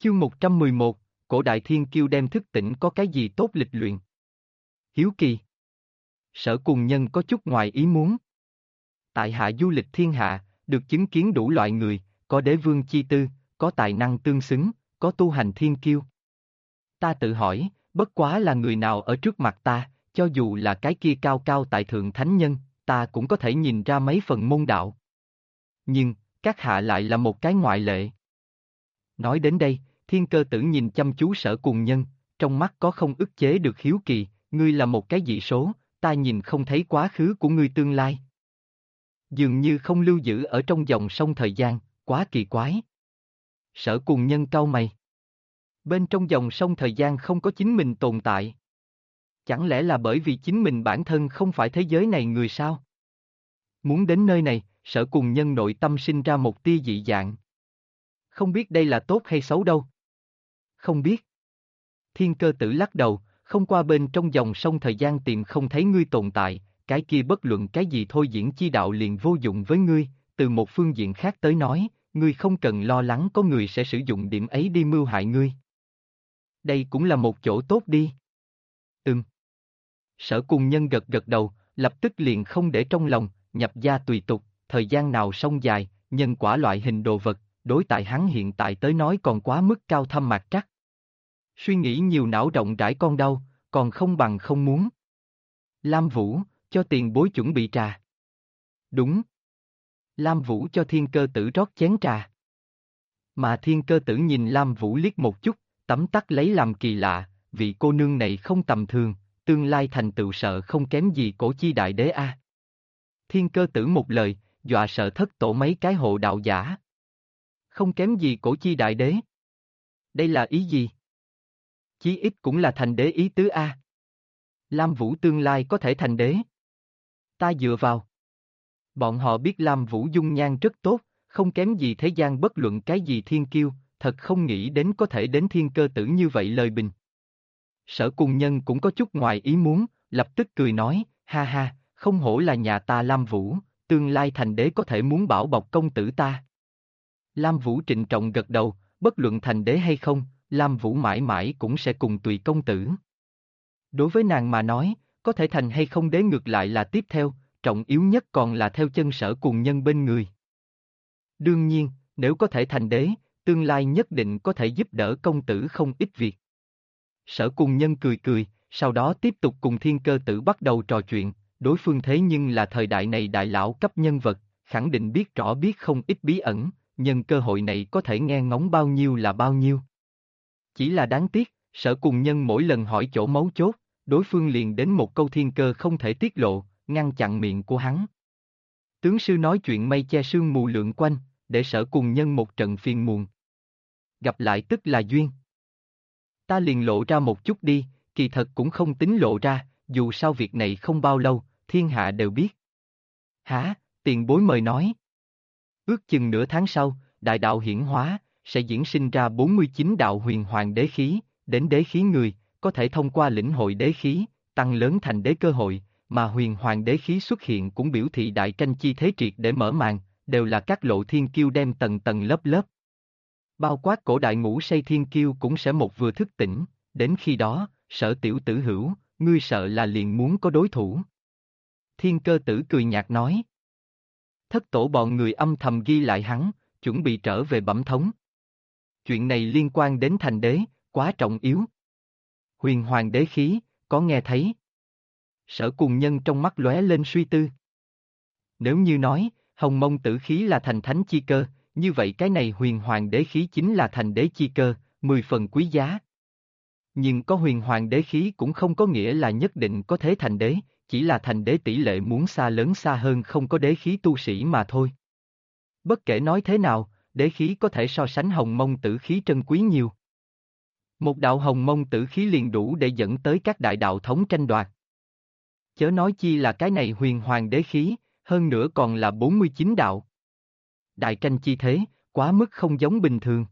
Chương 111, cổ đại thiên kiêu đem thức tỉnh có cái gì tốt lịch luyện? Hiếu kỳ. Sở Cùng Nhân có chút ngoài ý muốn. Tại hạ du lịch thiên hạ, được chứng kiến đủ loại người, có đế vương chi tư, có tài năng tương xứng, có tu hành thiên kiêu. Ta tự hỏi, bất quá là người nào ở trước mặt ta, cho dù là cái kia cao cao tại thượng thánh nhân, ta cũng có thể nhìn ra mấy phần môn đạo. Nhưng, các hạ lại là một cái ngoại lệ. Nói đến đây, Thiên Cơ Tử nhìn chăm chú Sở Cùng Nhân, trong mắt có không ức chế được hiếu kỳ, ngươi là một cái dị số, ta nhìn không thấy quá khứ của ngươi tương lai. Dường như không lưu giữ ở trong dòng sông thời gian, quá kỳ quái. Sở Cùng Nhân cau mày. Bên trong dòng sông thời gian không có chính mình tồn tại. Chẳng lẽ là bởi vì chính mình bản thân không phải thế giới này người sao? Muốn đến nơi này, Sở Cùng Nhân nội tâm sinh ra một tia dị dạng. Không biết đây là tốt hay xấu đâu. Không biết. Thiên Cơ Tử lắc đầu, không qua bên trong dòng sông thời gian tìm không thấy ngươi tồn tại, cái kia bất luận cái gì thôi diễn chi đạo liền vô dụng với ngươi, từ một phương diện khác tới nói, ngươi không cần lo lắng có người sẽ sử dụng điểm ấy đi mưu hại ngươi. Đây cũng là một chỗ tốt đi. Sở Cùng Nhân gật gật đầu, lập tức liền không để trong lòng, nhập gia tùy tục, thời gian nào sông dài, nhân quả loại hình đồ vật, đối tại hắn hiện tại tới nói còn quá mức cao thâm mạc trắc. Suy nghĩ nhiều não rộng rãi con đau, còn không bằng không muốn. Lam Vũ, cho tiền bối chuẩn bị trà. Đúng. Lam Vũ cho Thiên Cơ Tử rót chén trà. Mà Thiên Cơ Tử nhìn Lam Vũ liếc một chút, tấm tắc lấy làm kỳ lạ, vị cô nương này không tầm thường, tương lai thành tựu sợ không kém gì Cổ Chi đại đế a. Thiên Cơ Tử một lời, dọa sợ thất tổ mấy cái hộ đạo giả. Không kém gì Cổ Chi đại đế. Đây là ý gì? Chí ít cũng là thành đế ý tứ a. Lam Vũ tương lai có thể thành đế. Ta dựa vào. Bọn họ biết Lam Vũ dung nhan rất tốt, không kém gì thế gian bất luận cái gì thiên kiêu, thật không nghĩ đến có thể đến Thiên Cơ Tử như vậy lời bình. Sở Cùng Nhân cũng có chút ngoài ý muốn, lập tức cười nói, ha ha, không hổ là nhà ta Lam Vũ, tương lai thành đế có thể muốn bảo bọc công tử ta. Lam Vũ trịnh trọng gật đầu, bất luận thành đế hay không, Lam Vũ mãi mãi cũng sẽ cùng tùy công tử. Đối với nàng mà nói, có thể thành hay không đế ngược lại là tiếp theo, trọng yếu nhất còn là theo chân Sở Cùng Nhân bên người. Đương nhiên, nếu có thể thành đế, tương lai nhất định có thể giúp đỡ công tử không ít việc. Sở Cùng Nhân cười cười, sau đó tiếp tục cùng Thiên Cơ Tử bắt đầu trò chuyện, đối phương thế nhưng là thời đại này đại lão cấp nhân vật, khẳng định biết rõ biết không ít bí ẩn, nhân cơ hội này có thể nghe ngóng bao nhiêu là bao nhiêu. Chỉ là đáng tiếc, Sở Cùng Nhân mỗi lần hỏi chỗ mấu chốt, đối phương liền đến một câu thiên cơ không thể tiết lộ, ngăn chặn miệng của hắn. Tướng sư nói chuyện mây che sương mù lượn quanh, để Sở Cùng Nhân một trận phiền muộn. Gặp lại tức là duyên. Ta liền lộ ra một chút đi, kỳ thật cũng không tính lộ ra, dù sao việc này không bao lâu, thiên hạ đều biết. Hả, tiền bối mời nói. Ước chừng nửa tháng sau, đại đạo hiển hóa, sẽ diễn sinh ra 49 đạo huyền hoàng đế khí, đến đế khí người, có thể thông qua lĩnh hội đế khí, tăng lớn thành đế cơ hội, mà huyền hoàng đế khí xuất hiện cũng biểu thị đại tranh chi thế triệt để mở màn, đều là các lộ thiên kiêu đem tầng tầng lớp lớp. Bao quát cổ đại ngủ say thiên kiêu cũng sẽ một vừa thức tỉnh, đến khi đó, Sở tiểu tử hữu, ngươi sợ là liền muốn có đối thủ. Thiên Cơ Tử cười nhạt nói. Thất tổ bọn người âm thầm ghi lại hắn, chuẩn bị trở về bẩm thống. Chuyện này liên quan đến thành đế, quá trọng yếu. Huyền hoàng đế khí, có nghe thấy? Sở Cùng Nhân trong mắt lóe lên suy tư. Nếu như nói, hồng mông tử khí là thành thánh chi cơ, như vậy cái này huyền hoàng đế khí chính là thành đế chi cơ, 10 phần quý giá. Nhưng có huyền hoàng đế khí cũng không có nghĩa là nhất định có thể thành đế, chỉ là thành đế tỷ lệ muốn xa lớn xa hơn không có đế khí tu sĩ mà thôi. Bất kể nói thế nào, đế khí có thể so sánh hồng mông tử khí trân quý nhiều. Một đạo hồng mông tử khí liền đủ để dẫn tới các đại đạo thống tranh đoạt. Chớ nói chi là cái này huyền hoàng đế khí, hơn nữa còn là 49 đạo. Đại tranh chi thế, quá mức không giống bình thường.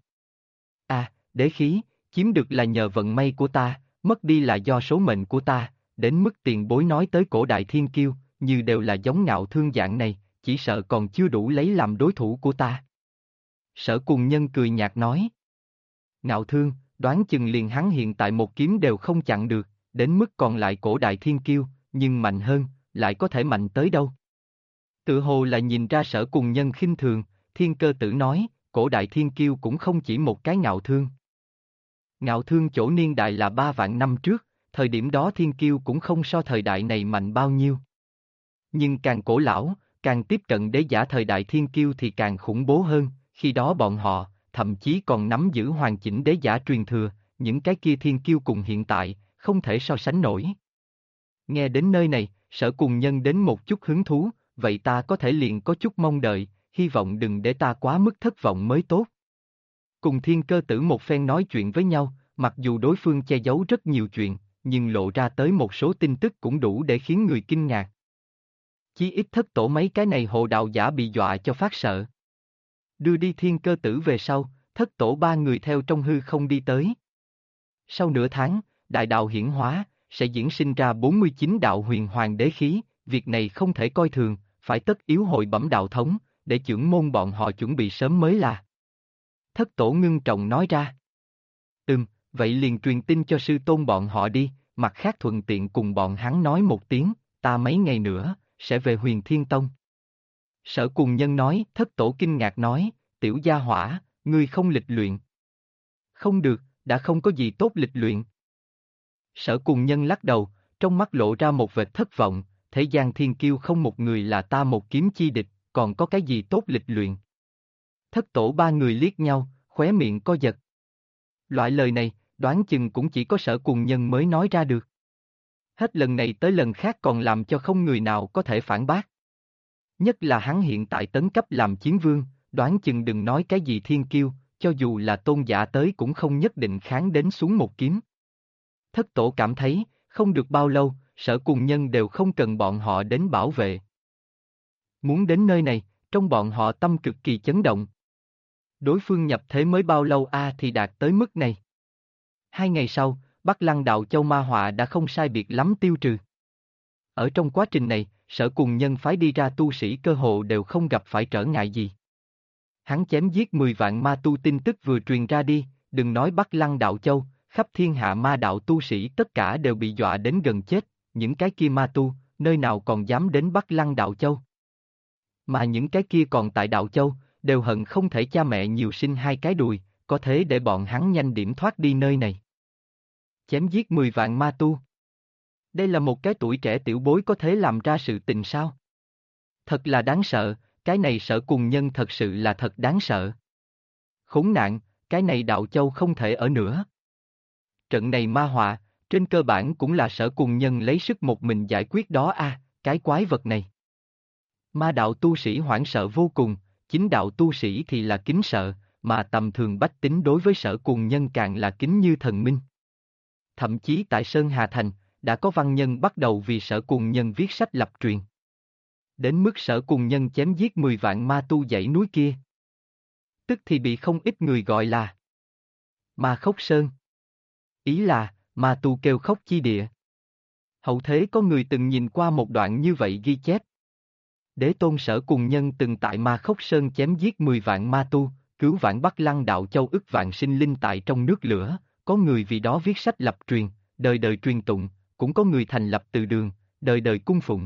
À, đế khí, chiếm được là nhờ vận may của ta, mất đi là do số mệnh của ta, đến mức tiền bối nói tới cổ đại thiên kiêu, như đều là giống Ngạo Thương dạng này, chỉ sợ còn chưa đủ lấy làm đối thủ của ta. Sở Cùng Nhân cười nhạt nói. Ngạo Thương, đoán chừng liền hắn hiện tại một kiếm đều không chặn được, đến mức còn lại cổ đại thiên kiêu, nhưng mạnh hơn, lại có thể mạnh tới đâu. Tự hồ là nhìn ra Sở Cùng Nhân khinh thường, Thiên Cơ Tử nói, cổ đại thiên kiêu cũng không chỉ một cái Ngạo Thương. Ngạo Thương chỗ niên đại là 3 vạn năm trước, thời điểm đó thiên kiêu cũng không so thời đại này mạnh bao nhiêu. Nhưng càng cổ lão, càng tiếp cận đế giả thời đại thiên kiêu thì càng khủng bố hơn, khi đó bọn họ, thậm chí còn nắm giữ hoàn chỉnh đế giả truyền thừa, những cái kia thiên kiêu cùng hiện tại, không thể so sánh nổi. Nghe đến nơi này, Sở Cùng Nhân đến một chút hứng thú, vậy ta có thể liền có chút mong đợi, hy vọng đừng để ta quá mức thất vọng mới tốt. Cùng Thiên Cơ Tử một phen nói chuyện với nhau, mặc dù đối phương che giấu rất nhiều chuyện, nhưng lộ ra tới một số tin tức cũng đủ để khiến người kinh ngạc. Chí ít Thất Tổ mấy cái này hộ đạo giả bị dọa cho phát sợ. Đưa đi Thiên Cơ Tử về sau, Thất Tổ 3 người theo trong hư không đi tới. Sau nửa tháng, đại đạo hiển hóa, sẽ diễn sinh ra 49 đạo huyền hoàng đế khí, việc này không thể coi thường, phải tất yếu hội bẩm đạo thống, để chưởng môn bọn họ chuẩn bị sớm mới là. Thất Tổ ngưng trọng nói ra. Vậy liền truyền tin cho sư tôn bọn họ đi, mặt khác thuận tiện cùng bọn hắn nói một tiếng, ta mấy ngày nữa, sẽ về Huyền Thiên Tông. Sở Cùng Nhân nói, Thất Tổ kinh ngạc nói, tiểu gia hỏa, ngươi không lịch luyện. Không được, đã không có gì tốt lịch luyện. Sở Cùng Nhân lắc đầu, trong mắt lộ ra một vệt thất vọng, thế gian thiên kiêu không một người là ta một kiếm chi địch, còn có cái gì tốt lịch luyện. Thất Tổ 3 người liếc nhau, khóe miệng co giật. Loại lời này, đoán chừng cũng chỉ có Sở Cùng Nhân mới nói ra được. Hết lần này tới lần khác còn làm cho không người nào có thể phản bác. Nhất là hắn hiện tại tấn cấp làm chiến vương, đoán chừng đừng nói cái gì thiên kiêu, cho dù là tôn giả tới cũng không nhất định kháng đến xuống một kiếm. Thất Tổ cảm thấy, không được bao lâu, Sở Cùng Nhân đều không cần bọn họ đến bảo vệ. Muốn đến nơi này, trong bọn họ tâm cực kỳ chấn động. Đối phương nhập thế mới bao lâu thì đạt tới mức này. 2 ngày sau, Bắc Lăng Đạo Châu ma họa đã không sai biệt lắm tiêu trừ. Ở trong quá trình này, Sở Cùng Nhân phái đi ra tu sĩ cơ hồ đều không gặp phải trở ngại gì. Hắn chém giết 10 vạn ma tu tin tức vừa truyền ra đi, đừng nói Bắc Lăng Đạo Châu, khắp thiên hạ ma đạo tu sĩ tất cả đều bị dọa đến gần chết, những cái kia ma tu, nơi nào còn dám đến Bắc Lăng Đạo Châu. Mà những cái kia còn tại Đạo Châu, đều hận không thể cha mẹ nhiều sinh 2 cái đùi, có thế để bọn hắn nhanh điểm thoát đi nơi này. Chém giết 10 vạn ma tu. Đây là một cái tuổi trẻ tiểu bối có thể làm ra sự tình sao? Thật là đáng sợ, cái này Sở Cùng Nhân thật sự là thật đáng sợ. Khốn nạn, cái này Đạo Châu không thể ở nữa. Trận này ma họa, trên cơ bản cũng là Sở Cùng Nhân lấy sức một mình giải quyết đó cái quái vật này. Ma đạo tu sĩ hoảng sợ vô cùng, chính đạo tu sĩ thì là kính sợ, mà tầm thường bách tính đối với Sở Cùng Nhân càng là kính như thần minh. Thậm chí tại Sơn Hà Thành, đã có văn nhân bắt đầu vì Sở Cùng Nhân viết sách lập truyền. Đến mức Sở Cùng Nhân chém giết 10 vạn ma tu dãy núi kia. Tức thì bị không ít người gọi là Ma Khốc Sơn. Ý là, ma tu kêu khóc chi địa. Hậu thế có người từng nhìn qua một đoạn như vậy ghi chép. Đế tôn Sở Cùng Nhân từng tại Ma Khốc Sơn chém giết 10 vạn ma tu, cứu vãn Bắc Lăng Đạo Châu ức vạn sinh linh tại trong nước lửa, có người vì đó viết sách lập truyền, đời đời truyền tụng, cũng có người thành lập từ đường, đời đời cung phụng.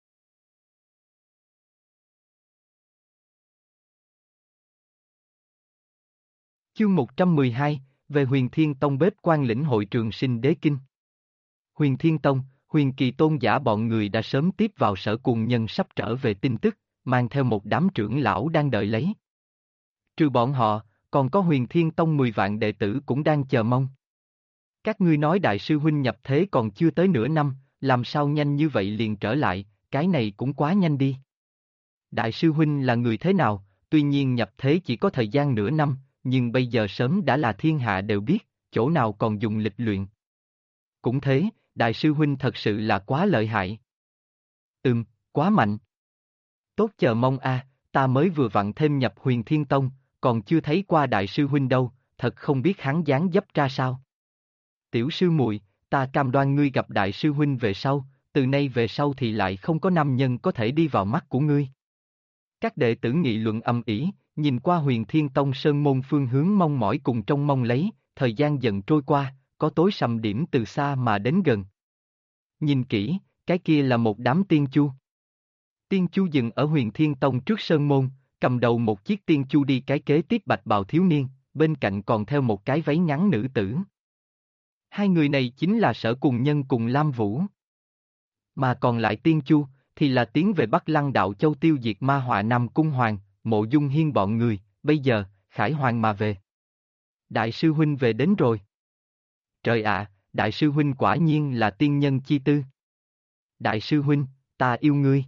Chương 112, về Huyền Thiên Tông bếp quan lĩnh hội Trường Sinh Đế Kinh. Huyền Thiên Tông, Huyền Kỳ tôn giả bọn người đã sớm tiếp vào Sở Cùng Nhân sắp trở về tin tức, mang theo một đám trưởng lão đang đợi lấy. Trừ bọn họ, còn có Huyền Thiên Tông 10 vạn đệ tử cũng đang chờ mong. Các ngươi nói đại sư huynh nhập thế còn chưa tới nửa năm, làm sao nhanh như vậy liền trở lại, cái này cũng quá nhanh đi. Đại sư huynh là người thế nào, tuy nhiên nhập thế chỉ có thời gian nửa năm, nhưng bây giờ sớm đã là thiên hạ đều biết, chỗ nào còn dùng lịch luyện. Cũng thế, đại sư huynh thật sự là quá lợi hại. Quá mạnh. Tốt chờ mong ta mới vừa vặn thêm nhập Huyền Thiên Tông, còn chưa thấy qua đại sư huynh đâu, thật không biết hắn dáng dấp ra sao. Tiểu sư muội, ta cam đoan ngươi gặp đại sư huynh về sau, từ nay về sau thì lại không có nam nhân có thể đi vào mắt của ngươi. Các đệ tử nghị luận âm ĩ, nhìn qua Huyền Thiên Tông sơn môn phương hướng mong mỏi cùng trông mong lấy, thời gian dần trôi qua, có tối sầm điểm từ xa mà đến gần. Nhìn kỹ, cái kia là một đám tiên chu. Tiên chu dừng ở Huyền Thiên Tông trước sơn môn, cầm đầu một chiếc tiên chu đi cái kế tiếp bạch bào thiếu niên, bên cạnh còn theo một cái váy ngắn nữ tử. Hai người này chính là Sở Cùng Nhân cùng Lam Vũ. Mà còn lại tiên chu, thì là tiến về Bắc Lăng Đạo Châu tiêu diệt ma họa Nam Cung Hoàng, Mộ Dung Hiên bọn người, bây giờ, Khải Hoàng mà về. Đại sư huynh về đến rồi. Trời ạ, đại sư huynh quả nhiên là tiên nhân chi tư. Đại sư huynh, ta yêu ngươi.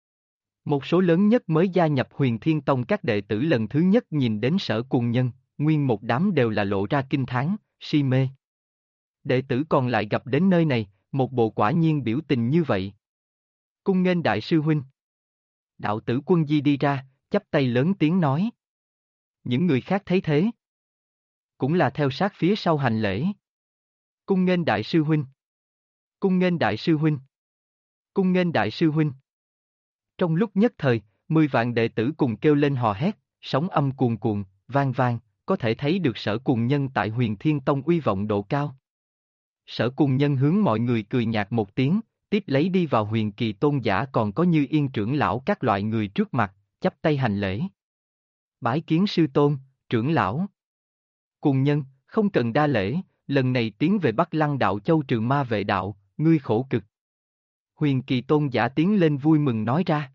Một số lớn nhất mới gia nhập Huyền Thiên Tông các đệ tử lần thứ nhất nhìn đến Sở Cùng Nhân, nguyên một đám đều là lộ ra kinh thán, si mê. Đệ tử còn lại gặp đến nơi này, một bộ quả nhiên biểu tình như vậy. Cung nghênh đại sư huynh. Đạo tử Quân Di đi ra, chắp tay lớn tiếng nói. Những người khác thấy thế, cũng là theo sát phía sau hành lễ. Cung nghênh đại sư huynh. Cung nghênh đại sư huynh. Cung nghênh đại sư huynh. Trong lúc nhất thời, 10 vạn đệ tử cùng kêu lên hò hét, sóng âm cuồn cuộn, vang vang, có thể thấy được Sở Cùng Nhân tại Huyền Thiên Tông uy vọng độ cao. Sở Cùng Nhân hướng mọi người cười nhạt một tiếng, tiếp lấy đi vào Huyền Kỳ Tôn giả còn có Như Yên trưởng lão các loại người trước mặt, chắp tay hành lễ. Bái kiến sư tôn, trưởng lão. Cùng Nhân, không cần đa lễ, lần này tiến về Bắc Lăng Đạo Châu trừ ma vệ đạo, ngươi khổ cực. Huyền Kỳ Tôn giả tiến lên vui mừng nói ra.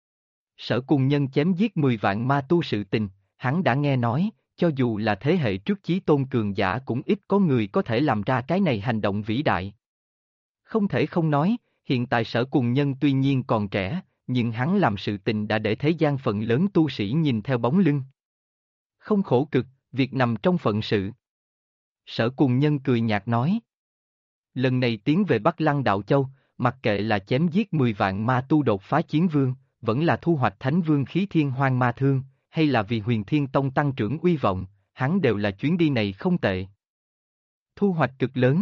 Sở Cùng Nhân chém giết 10 vạn ma tu sự tình, hắn đã nghe nói, cho dù là thế hệ trước chí tôn cường giả cũng ít có người có thể làm ra cái này hành động vĩ đại. Không thể không nói, hiện tại Sở Cùng Nhân tuy nhiên còn trẻ, nhưng hắn làm sự tình đã để thế gian phần lớn tu sĩ nhìn theo bóng lưng. Không khổ cực, việc nằm trong phận sự. Sở Cùng Nhân cười nhạt nói. Lần này tiến về Bắc Lăng Đạo Châu, mặc kệ là chém giết 10 vạn ma tu đột phá chiến vương, vẫn là thu hoạch thánh vương khí thiên hoang ma thương, hay là vì Huyền Thiên Tông tăng trưởng uy vọng, hắn đều là chuyến đi này không tệ. Thu hoạch cực lớn.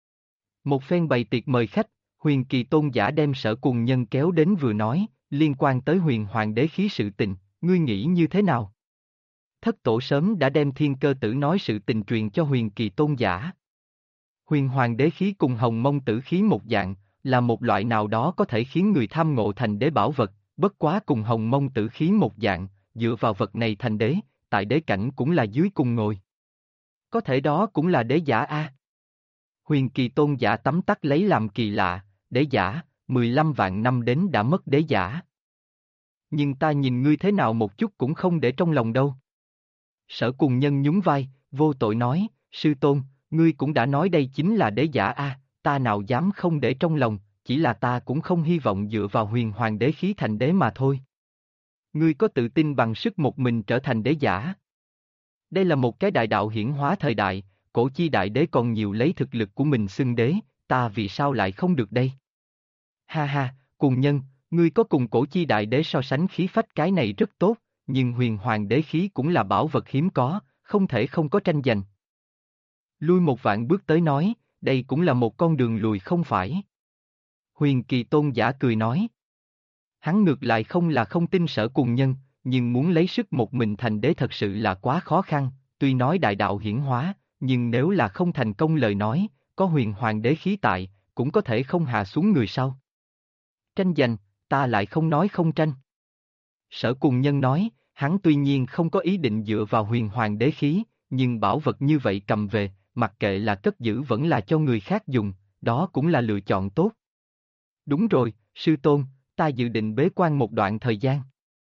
Một phen bày tiệc mời khách, Huyền Kỳ Tôn giả đem Sở Cùng Nhân kéo đến vừa nói, liên quan tới Huyền Hoàng đế khí sự tình, ngươi nghĩ như thế nào? Thất tổ sớm đã đem Thiên Cơ Tử nói sự tình truyền cho Huyền Kỳ Tôn giả. Huyền Hoàng đế khí cùng Hồng Mông Tử khí một dạng, là một loại nào đó có thể khiến người tham ngộ thành đế bảo vật, bất quá cùng Hồng Mông Tử khí một dạng, dựa vào vật này thành đế, tại đế cảnh cũng là dưới cùng ngồi. Có thể đó cũng là đế giả a. Huyền Kỳ Tôn giả tấm tắc lấy làm kỳ lạ, đế giả, 15 vạn năm đến đã mất đế giả. Nhưng ta nhìn ngươi thế nào một chút cũng không để trong lòng đâu. Sở Cùng Nhân nhún vai, vô tội nói, sư tôn, ngươi cũng đã nói đây chính là đế giả a, ta nào dám không để trong lòng, chỉ là ta cũng không hy vọng dựa vào Huyền Hoàng đế khí thành đế mà thôi. Ngươi có tự tin bằng sức một mình trở thành đế giả? Đây là một cái đại đạo hiển hóa thời đại, cổ chi đại đế còn nhiều lấy thực lực của mình xưng đế, ta vì sao lại không được đây? Ha ha, Cùng Nhân, ngươi có cùng cổ chi đại đế so sánh khí phách cái này rất tốt, nhưng Huyền Hoàng đế khí cũng là bảo vật hiếm có, không thể không có tranh giành. Lui một vạn bước tới nói, đây cũng là một con đường lùi không phải. Huyền Kỳ Tôn giả cười nói. Hắn ngược lại không là không tin Sở Cùng Nhân, nhưng muốn lấy sức một mình thành đế thật sự là quá khó khăn, tuy nói đại đạo hiển hóa, nhưng nếu là không thành công lời nói, có Huyền Hoàng đế khí tại, cũng có thể không hạ xuống người sau. Tranh giành, ta lại không nói không tranh. Sở Cùng Nhân nói, hắn tuy nhiên không có ý định dựa vào Huyền Hoàng đế khí, nhưng bảo vật như vậy cầm về, mặc kệ là cất giữ vẫn là cho người khác dùng, đó cũng là lựa chọn tốt. Đúng rồi, sư tôn, ta dự định bế quan một đoạn thời gian.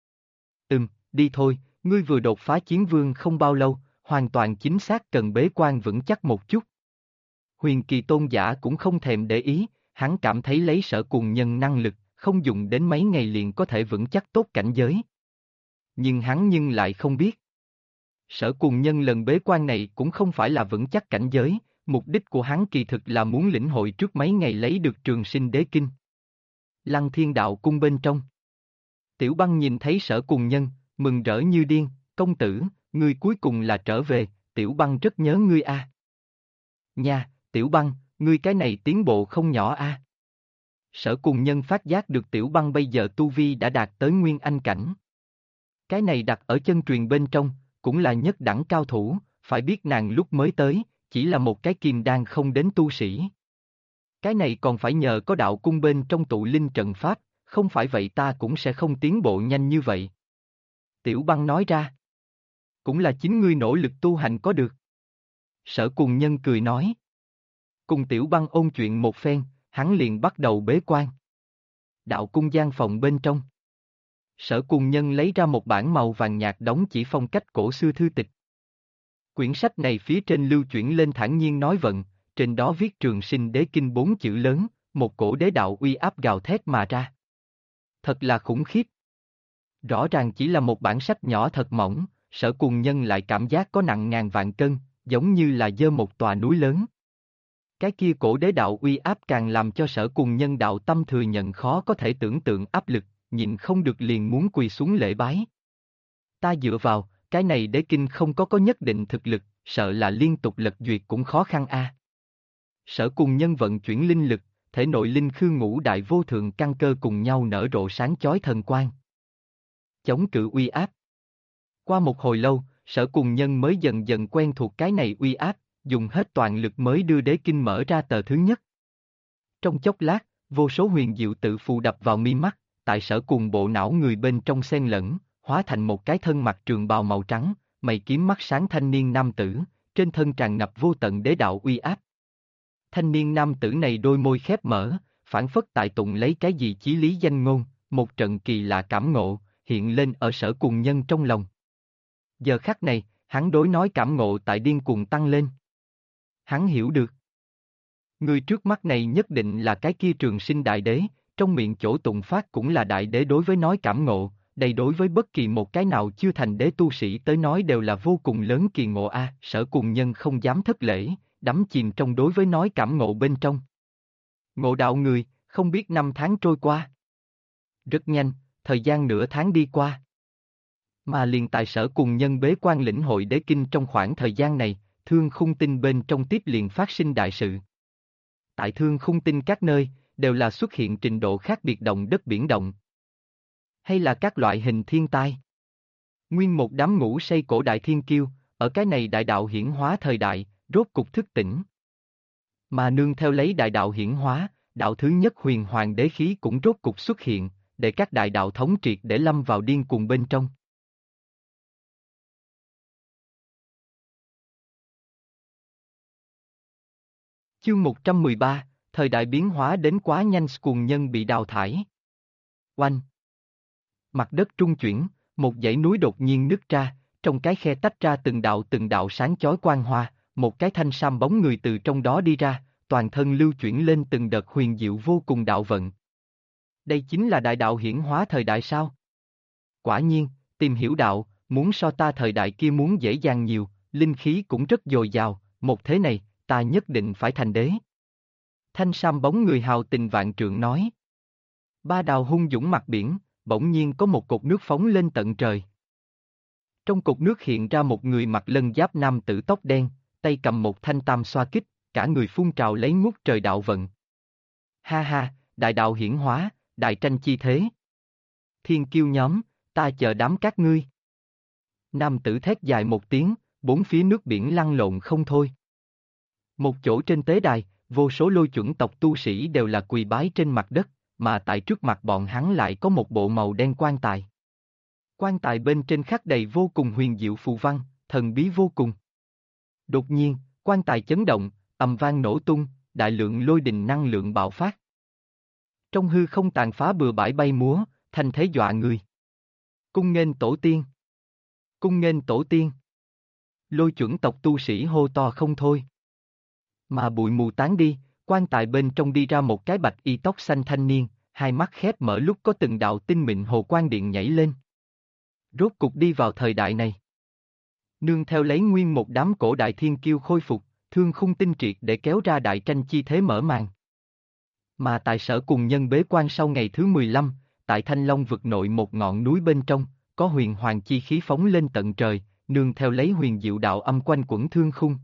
Đi thôi, ngươi vừa đột phá chiến vương không bao lâu, hoàn toàn chính xác cần bế quan vững chắc một chút. Huyền Kỳ Tôn giả cũng không thèm để ý, hắn cảm thấy lấy Sở Cùng Nhân năng lực, không dùng đến mấy ngày liền có thể vững chắc tốt cảnh giới. Nhưng hắn lại không biết. Sở Cùng Nhân lần bế quan này cũng không phải là vững chắc cảnh giới, mục đích của hắn kỳ thực là muốn lĩnh hội trước mấy ngày lấy được Trường Sinh Đế Kinh. Lăng Thiên Đạo Cung bên trong. Tiểu Băng nhìn thấy Sở Cùng Nhân, mừng rỡ như điên, công tử, ngươi cuối cùng là trở về, Tiểu Băng rất nhớ ngươi a. Nha, Tiểu Băng, ngươi cái này tiến bộ không nhỏ a. Sở Cùng Nhân phát giác được Tiểu Băng bây giờ tu vi đã đạt tới Nguyên Anh cảnh. Cái này đặt ở chân truyền bên trong, cũng là nhất đẳng cao thủ, phải biết nàng lúc mới tới, chỉ là một cái kim đan không đến tu sĩ. Cái này còn phải nhờ có đạo cung bên trong tụ linh trận pháp, không phải vậy ta cũng sẽ không tiến bộ nhanh như vậy. Tiểu Băng nói ra. Cũng là chính ngươi nỗ lực tu hành có được. Sở Cùng Nhân cười nói. Cùng Tiểu Băng ôn chuyện một phen, hắn liền bắt đầu bế quan. Đạo cung gian phòng bên trong. Sở Cùng Nhân lấy ra một bản màu vàng nhạt đóng chỉ phong cách cổ xưa thư tịch. Quyển sách này phía trên lưu chuyển lên thản nhiên nói vận, trên đó viết Trường Sinh Đế Kinh 4 chữ lớn, một cổ đế đạo uy áp gào thét mà ra. Thật là khủng khiếp. Rõ ràng chỉ là một bản sách nhỏ thật mỏng, Sở Cùng Nhân lại cảm giác có nặng ngàn vạn cân, giống như là giơ một tòa núi lớn. Cái kia cổ đế đạo uy áp càng làm cho Sở Cùng Nhân đạo tâm thừa nhận khó có thể tưởng tượng áp lực, nhịn không được liền muốn quỳ xuống lễ bái. Ta dựa vào, cái này đế kinh không có nhất định thực lực, sợ là liên tục lật duyệt cũng khó khăn a. Sở Cùng Nhân vận chuyển linh lực, thể nội linh khư ngũ đại vô thượng căn cơ cùng nhau nở rộ sáng chói thần quang. Chống cự uy áp. Qua một hồi lâu, Sở Cùng Nhân mới dần dần quen thuộc cái này uy áp, dùng hết toàn lực mới đưa đế kinh mở ra tờ thứ nhất. Trong chốc lát, vô số huyền diệu tự phù đập vào mi mắt, tại Sở Cùng bộ não người bên trong xen lẫn, hóa thành một cái thân mặc trường bào màu trắng, mày kiếm mắt sáng thanh niên nam tử, trên thân tràn ngập vô tận đế đạo uy áp. Thanh niên nam tử này đôi môi khép mở, phảng phất tại tụng lấy cái gì chí lý danh ngôn, một trận kỳ lạ cảm ngộ, hiện lên ở Sở Cùng Nhân trong lòng. Giờ khắc này, hắn đối nói cảm ngộ tại điên cuồng tăng lên. Hắn hiểu được. Người trước mắt này nhất định là cái kia Trường Sinh đại đế, trong miệng chỗ tụng phát cũng là đại đế đối với nói cảm ngộ, đây đối với bất kỳ một cái nào chưa thành đế tu sĩ tới nói đều là vô cùng lớn kỳ ngộ a. Sở Cùng Nhân không dám thất lễ, đắm chìm trong đối với nói cảm ngộ bên trong. Ngộ đạo người, không biết năm tháng trôi qua. Rất nhanh, thời gian nửa tháng đi qua. Mà liền tại Sở Cùng Nhân bế quan lĩnh hội đế kinh trong khoảng thời gian này, Thương Khung Tinh bên trong tiếp liền phát sinh đại sự. Tại Thương Khung Tinh các nơi, đều là xuất hiện trình độ khác biệt động đất biển động. Hay là các loại hình thiên tai. Nguyên một đám ngủ say cổ đại thiên kiêu, ở cái này đại đạo hiển hóa thời đại, rốt cục thức tỉnh. Mà nương theo lấy đại đạo hiển hóa, đạo thứ nhất huyền hoàng đế khí cũng rốt cục xuất hiện, để các đại đạo thống triệt để lâm vào điên cuồng bên trong. Chương 113, thời đại biến hóa đến quá nhanh, Cùng Nhân bị đào thải. Oanh! Mặt đất trung chuyển, một dãy núi đột nhiên nứt ra, trong cái khe tách ra từng đạo sáng chói quang hoa, một cái thanh sam bóng người từ trong đó đi ra, toàn thân lưu chuyển lên từng đợt huyền diệu vô cùng đạo vận. Đây chính là đại đạo hiển hóa thời đại sao? Quả nhiên, tìm hiểu đạo, muốn so ta thời đại kia muốn dễ dàng nhiều, linh khí cũng rất dồi dào, một thế này, ta nhất định phải thành đế. Thanh sam bóng người hào tình vạn trượng nói. Ba đào hung dũng mặt biển, bỗng nhiên có một cột nước phóng lên tận trời. Trong cột nước hiện ra một người mặc lân giáp nam tử tóc đen, tay cầm một thanh tam xoa kích, cả người phun trào lấy ngút trời đạo vận. Ha ha, đại đạo hiển hóa, đại tranh chi thế. Thiên kiêu nhóm, ta chờ đám các ngươi. Nam tử thét dài một tiếng, bốn phía nước biển lăn lộn không thôi. Một chỗ trên tế đài, vô số lôi chuẩn tộc tu sĩ đều là quỳ bái trên mặt đất, mà tại trước mặt bọn hắn lại có một bộ màu đen quan tài. Quan tài bên trên khắc đầy vô cùng huyền diệu phù văn, thần bí vô cùng. Đột nhiên, quan tài chấn động, ầm vang nổ tung, đại lượng lôi đình năng lượng bạo phát. Trong hư không tàn phá bừa bãi bay múa, thanh thế dọa người. Cung nghênh tổ tiên. Cung nghênh tổ tiên. Lôi chuẩn tộc tu sĩ hô to không thôi. Mà bụi mù tán đi, quan tài bên trong đi ra một cái bạch y tóc xanh thanh niên, hai mắt khép mở lúc có từng đạo tinh mịn hồ quang điện nhảy lên. Rốt cục đi vào thời đại này. Nương theo lấy nguyên một đám cổ đại thiên kiêu khôi phục, Thương Khung Tinh triệt để kéo ra đại tranh chi thế mở màn. Mà tại Sở Cùng Nhân bế quan sau ngày thứ 15, tại Thanh Long vực nội một ngọn núi bên trong, có huyền hoàng chi khí phóng lên tận trời, nương theo lấy huyền diệu đạo âm quanh quẩn thương khung.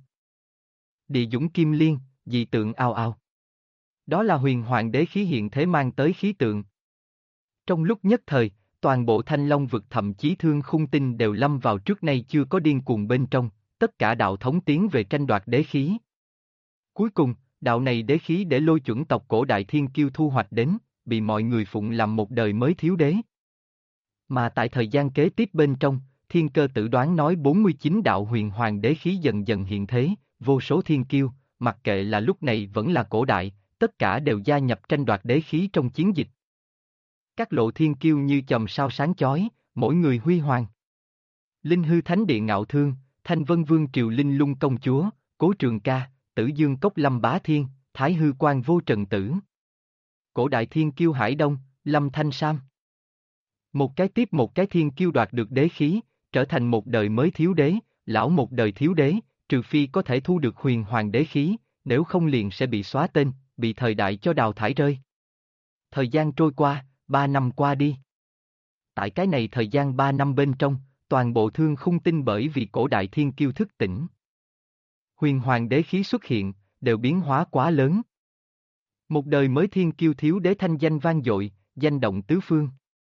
Địa dũng kim liên, dị tượng ào ào. Đó là huyền hoàng đế khí hiện thế mang tới khí tượng. Trong lúc nhất thời, toàn bộ Thanh Long vực thậm chí Thương Khung Tinh đều lâm vào trước nay chưa có điên cuồng bên trong, tất cả đạo thống tiến về tranh đoạt đế khí. Cuối cùng, đạo này đế khí để lôi chuẩn tộc cổ đại thiên kiêu thu hoạch đến, bị mọi người phụng làm một đời mới thiếu đế. Mà tại thời gian kế tiếp bên trong, thiên cơ tử đoán nói 49 đạo huyền hoàng đế khí dần dần hiện thế, vô số thiên kiêu, mặc kệ là lúc này vẫn là cổ đại, tất cả đều gia nhập tranh đoạt đế khí trong chiến dịch. Các lộ thiên kiêu như chòm sao sáng chói, mỗi người huy hoàng. Linh hư thánh địa ngạo thương, Thanh Vân Vương triều Linh Lung công chúa, Cố Trường Ca, Tử Dương Cốc Lâm Bá Thiên, Thái Hư Quan Vô Trần Tử. Cổ đại thiên kiêu Hải Đông, Lâm Thanh Sam. Một cái tiếp một cái thiên kiêu đoạt được đế khí, trở thành một đời mới thiếu đế, lão một đời thiếu đế, trừ phi có thể thu được huyền hoàng đế khí, nếu không liền sẽ bị xóa tên, bị thời đại cho đào thải rơi. Thời gian trôi qua, 3 năm qua đi. Tại cái này thời gian 3 năm bên trong, toàn bộ thương khung tinh bởi vì cổ đại thiên kiêu thức tỉnh. Huyền hoàng đế khí xuất hiện, đều biến hóa quá lớn. Một đời mới thiên kiêu thiếu đế thanh danh vang dội, danh động tứ phương.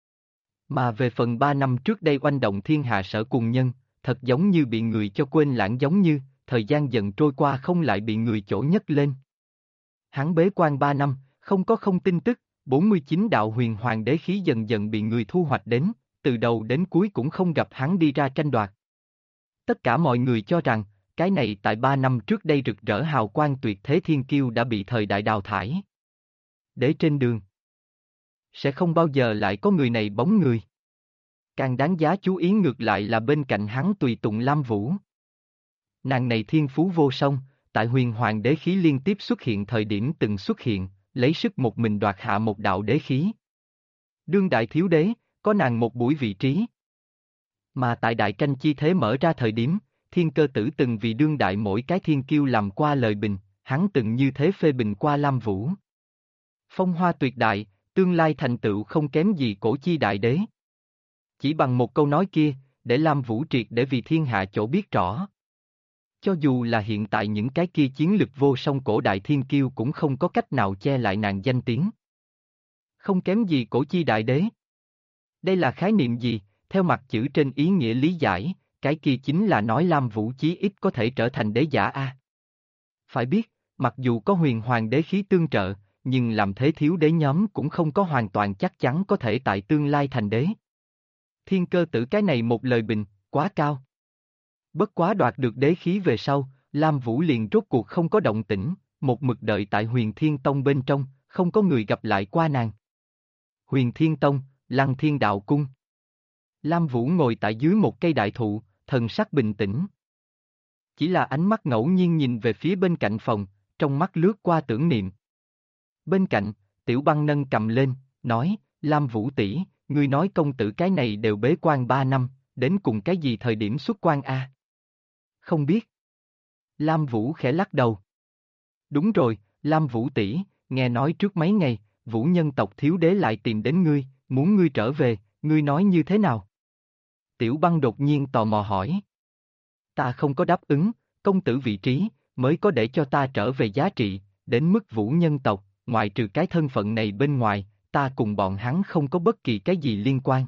Mà về phần 3 năm trước đây oanh động thiên hạ Sở Cùng Nhân, thật giống như bị người cho quên lãng, giống như, thời gian dần trôi qua không lại bị người chỗ nhấc lên. Hắn bế quan 3 năm, không tin tức, 49 đạo huyền hoàng đế khí dần dần bị người thu hoạch đến, từ đầu đến cuối cũng không gặp hắn đi ra tranh đoạt. Tất cả mọi người cho rằng, cái này tại 3 năm trước đây rực rỡ hào quang tuyệt thế thiên kiêu đã bị thời đại đào thải. Để trên đường, sẽ không bao giờ lại có người này bóng người. Càng đáng giá chú ý ngược lại là bên cạnh hắn tùy tùng Lam Vũ. Nàng này thiên phú vô song, tại huyền hoàng đế khí liên tiếp xuất hiện thời điểm từng xuất hiện, lấy sức một mình đoạt hạ một đạo đế khí. Đương đại thiếu đế, có nàng một buổi vị trí. Mà tại đại tranh chi thế mở ra thời điểm, thiên cơ tử từng vì đương đại mỗi cái thiên kiêu làm qua lời bình, hắn từng như thế phê bình qua Lam Vũ. Phong hoa tuyệt đại, tương lai thành tựu không kém gì cổ chi đại đế. Chỉ bằng một câu nói kia, để Lam Vũ triệt để vì thiên hạ chỗ biết rõ. Cho dù là hiện tại những cái kia chiến lực vô song cổ đại thiên kiêu cũng không có cách nào che lại nàng danh tiếng. Không kém gì cổ chi đại đế. Đây là khái niệm gì? Theo mặt chữ trên ý nghĩa lý giải, cái kia chính là nói Lam Vũ chí ít có thể trở thành đế giả a. Phải biết, mặc dù có huyền hoàng đế khí tương trợ, nhưng làm thế thiếu đế nhóm cũng không có hoàn toàn chắc chắn có thể tại tương lai thành đế. Thiên cơ tử cái này một lời bình, quá cao. Bất quá đoạt được đế khí về sau, Lam Vũ liền rốt cuộc không có động tĩnh, một mực đợi tại Huyền Thiên Tông bên trong, không có người gặp lại qua nàng. Huyền Thiên Tông, Lăng Thiên Đạo Cung. Lam Vũ ngồi tại dưới một cây đại thụ, thần sắc bình tĩnh. Chỉ là ánh mắt ngẫu nhiên nhìn về phía bên cạnh phòng, trong mắt lướt qua tưởng niệm. Bên cạnh, Tiểu Băng nâng cầm lên, nói, Lam Vũ tỷ, ngươi nói công tử cái này đều bế quan 3 năm, đến cùng cái gì thời điểm xuất quan a? Không biết. Lam Vũ khẽ lắc đầu. Đúng rồi, Lam Vũ tỷ, nghe nói trước mấy ngày, Vũ nhân tộc thiếu đế lại tìm đến ngươi, muốn ngươi trở về, ngươi nói như thế nào? Tiểu Băng đột nhiên tò mò hỏi. Ta không có đáp ứng, công tử vị trí, mới có để cho ta trở về giá trị, đến mức Vũ nhân tộc, ngoài trừ cái thân phận này bên ngoài, ta cùng bọn hắn không có bất kỳ cái gì liên quan.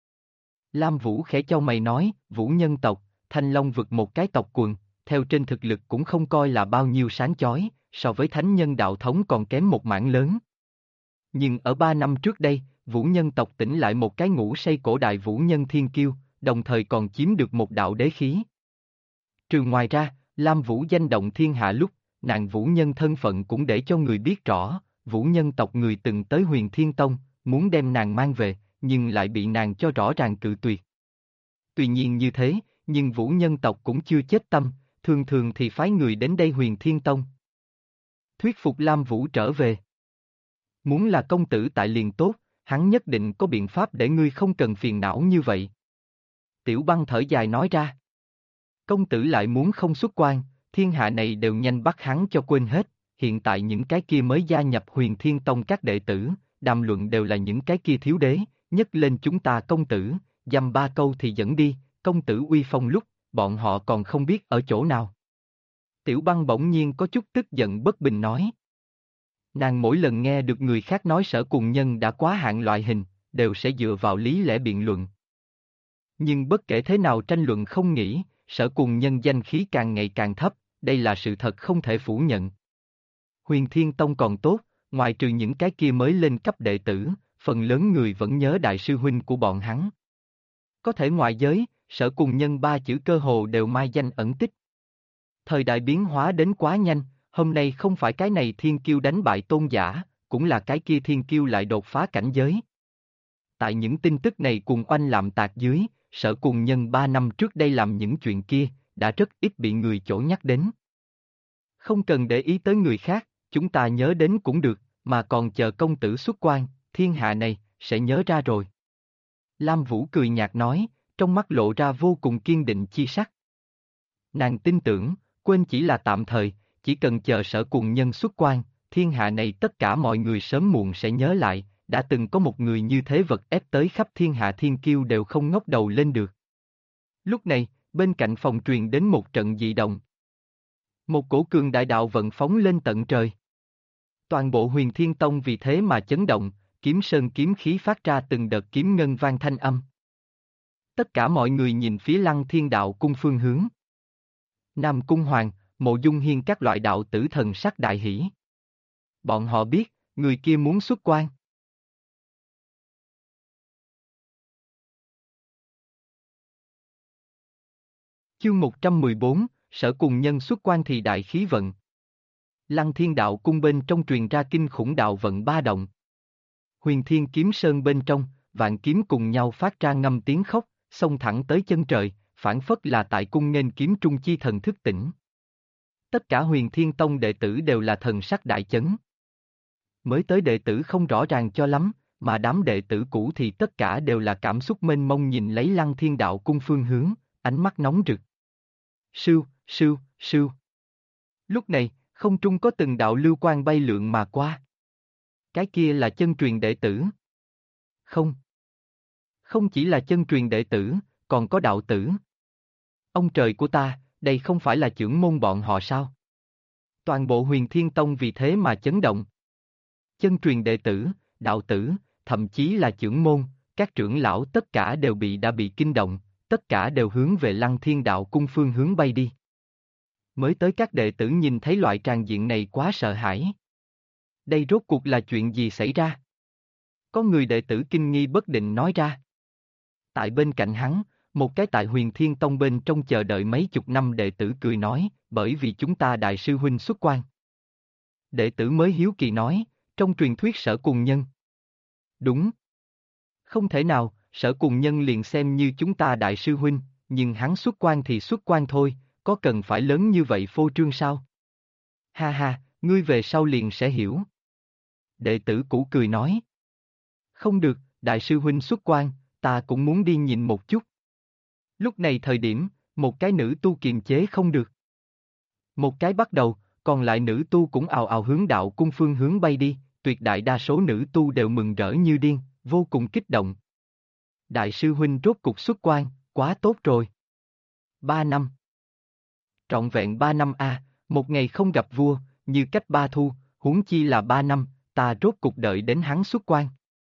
Lam Vũ khẽ chau mày nói, Vũ nhân tộc, Thanh Long vực một cái tộc quần, theo trên thực lực cũng không coi là bao nhiêu sáng chói, so với thánh nhân đạo thống còn kém một mảng lớn. Nhưng ở 3 năm trước đây, Vũ nhân tộc tỉnh lại một cái ngủ say cổ đại Vũ nhân thiên kiêu, đồng thời còn chiếm được một đạo đế khí. Trừ ngoài ra, Lam Vũ danh động thiên hạ lúc, nàng Vũ nhân thân phận cũng để cho người biết rõ, Vũ nhân tộc người từng tới Huyền Thiên Tông, muốn đem nàng mang về, nhưng lại bị nàng cho rõ ràng cự tuyệt. Tuy nhiên như thế, nhưng Vũ nhân tộc cũng chưa chết tâm, thường thường thì phái người đến đây Huyền Thiên Tông. Thuyết phục Lam Vũ trở về. Muốn là công tử tại liền tốt, hắn nhất định có biện pháp để ngươi không cần phiền não như vậy. Tiểu Băng thở dài nói ra. Công tử lại muốn không xuất quan, thiên hạ này đều nhanh bắt hắn cho quên hết, hiện tại những cái kia mới gia nhập Huyền Thiên Tông các đệ tử, đàm luận đều là những cái kia thiếu đế, nhấc lên chúng ta công tử, dăm 3 câu thì dẫn đi, công tử uy phong lúc, bọn họ còn không biết ở chỗ nào. Tiểu Băng bỗng nhiên có chút tức giận bất bình nói. Nàng mỗi lần nghe được người khác nói Sở Cùng Nhân đã quá hạn loại hình, đều sẽ dựa vào lý lẽ biện luận. Nhưng bất kể thế nào tranh luận không nghĩ, Sở Cùng Nhân danh khí càng ngày càng thấp, đây là sự thật không thể phủ nhận. Huyền Thiên Tông còn tốt, ngoài trừ những cái kia mới lên cấp đệ tử, phần lớn người vẫn nhớ đại sư huynh của bọn hắn. Có thể ngoại giới, Sở Cùng Nhân ba chữ cơ hồ đều mai danh ẩn tích. Thời đại biến hóa đến quá nhanh, hôm nay không phải cái này thiên kiêu đánh bại tôn giả, cũng là cái kia thiên kiêu lại đột phá cảnh giới. Tại những tin tức này cùng oanh làm tạc dưới, Sở Cùng Nhân 3 năm trước đây làm những chuyện kia, đã rất ít bị người chỗ nhắc đến. Không cần để ý tới người khác, chúng ta nhớ đến cũng được, mà còn chờ công tử xuất quan, thiên hạ này, sẽ nhớ ra rồi. Lam Vũ cười nhạt nói, trong mắt lộ ra vô cùng kiên định chi sắc. Nàng tin tưởng, quên chỉ là tạm thời, chỉ cần chờ Sở Cùng Nhân xuất quan, thiên hạ này tất cả mọi người sớm muộn sẽ nhớ lại, đã từng có một người như thế vật ép tới khắp thiên hạ thiên kiêu đều không ngóc đầu lên được. Lúc này, bên cạnh phòng truyền đến một trận dị động. Một cổ cường đại đạo vận phóng lên tận trời. Toàn bộ Huyền Thiên Tông vì thế mà chấn động, kiếm sơn kiếm khí phát ra từng đợt kiếm ngân vang thanh âm. Tất cả mọi người nhìn phía Lăng Thiên Đạo cung phương hướng. Nam Cung Hoàng, Mộ Dung Hiên các loại đạo tử thần sắc đại hỷ. Bọn họ biết, người kia muốn xuất quan. Chương 114, Sở Cùng Nhân xuất quan thì đại khí vận. Lăng Thiên Đạo cung bên trong truyền ra kinh khủng đạo vận ba động. Huyền Thiên Kiếm Sơn bên trong, vạn kiếm cùng nhau phát ra ngâm tiếng khóc, xông thẳng tới chân trời, phảng phất là tại cung nghênh kiếm trung chi thần thức tỉnh. Tất cả Huyền Thiên Tông đệ tử đều là thần sắc đại chấn. Mới tới đệ tử không rõ ràng cho lắm, mà đám đệ tử cũ thì tất cả đều là cảm xúc mênh mông nhìn lấy Lăng Thiên Đạo cung phương hướng, ánh mắt nóng rực. Sưu, sưu, sưu. Lúc này, không trung có từng đạo lưu quang bay lượn mà qua. Cái kia là chân truyền đệ tử. Không. Không chỉ là chân truyền đệ tử, còn có đạo tử. Ông trời của ta, đây không phải là chưởng môn bọn họ sao? Toàn bộ Huyền Thiên Tông vì thế mà chấn động. Chân truyền đệ tử, đạo tử, thậm chí là chưởng môn, các trưởng lão tất cả đều đã bị kinh động, tất cả đều hướng về Lăng Thiên Đạo cung phương hướng bay đi. Mới tới các đệ tử nhìn thấy loại tràng diện này quá sợ hãi. Đây rốt cuộc là chuyện gì xảy ra? Có người đệ tử kinh nghi bất định nói ra. Tại bên cạnh hắn, một cái tại Huyền Thiên Tông bên trong chờ đợi mấy chục năm đệ tử cười nói, bởi vì chúng ta đại sư huynh xuất quan. Đệ tử mới hiếu kỳ nói, trong truyền thuyết Sở Cùng Nhân. Đúng. Không thể nào, Sở Cùng Nhân liền xem như chúng ta đại sư huynh, nhưng hắn xuất quan thì xuất quan thôi, có cần phải lớn như vậy phô trương sao? Ha ha, ngươi về sau liền sẽ hiểu. Đệ tử cũ cười nói. Không được, đại sư huynh xuất quan, ta cũng muốn đi nhìn một chút. Lúc này thời điểm, một cái nữ tu kiềm chế không được. Một cái bắt đầu, còn lại nữ tu cũng ào ào hướng đạo cung phương hướng bay đi, tuyệt đại đa số nữ tu đều mừng rỡ như điên, vô cùng kích động. Đại sư huynh rốt cục xuất quan, quá tốt rồi. 3 năm. Trọn vẹn 3 năm a, một ngày không gặp vua, như cách 3 thu, huống chi là 3 năm, ta rốt cục đợi đến hắn xuất quan.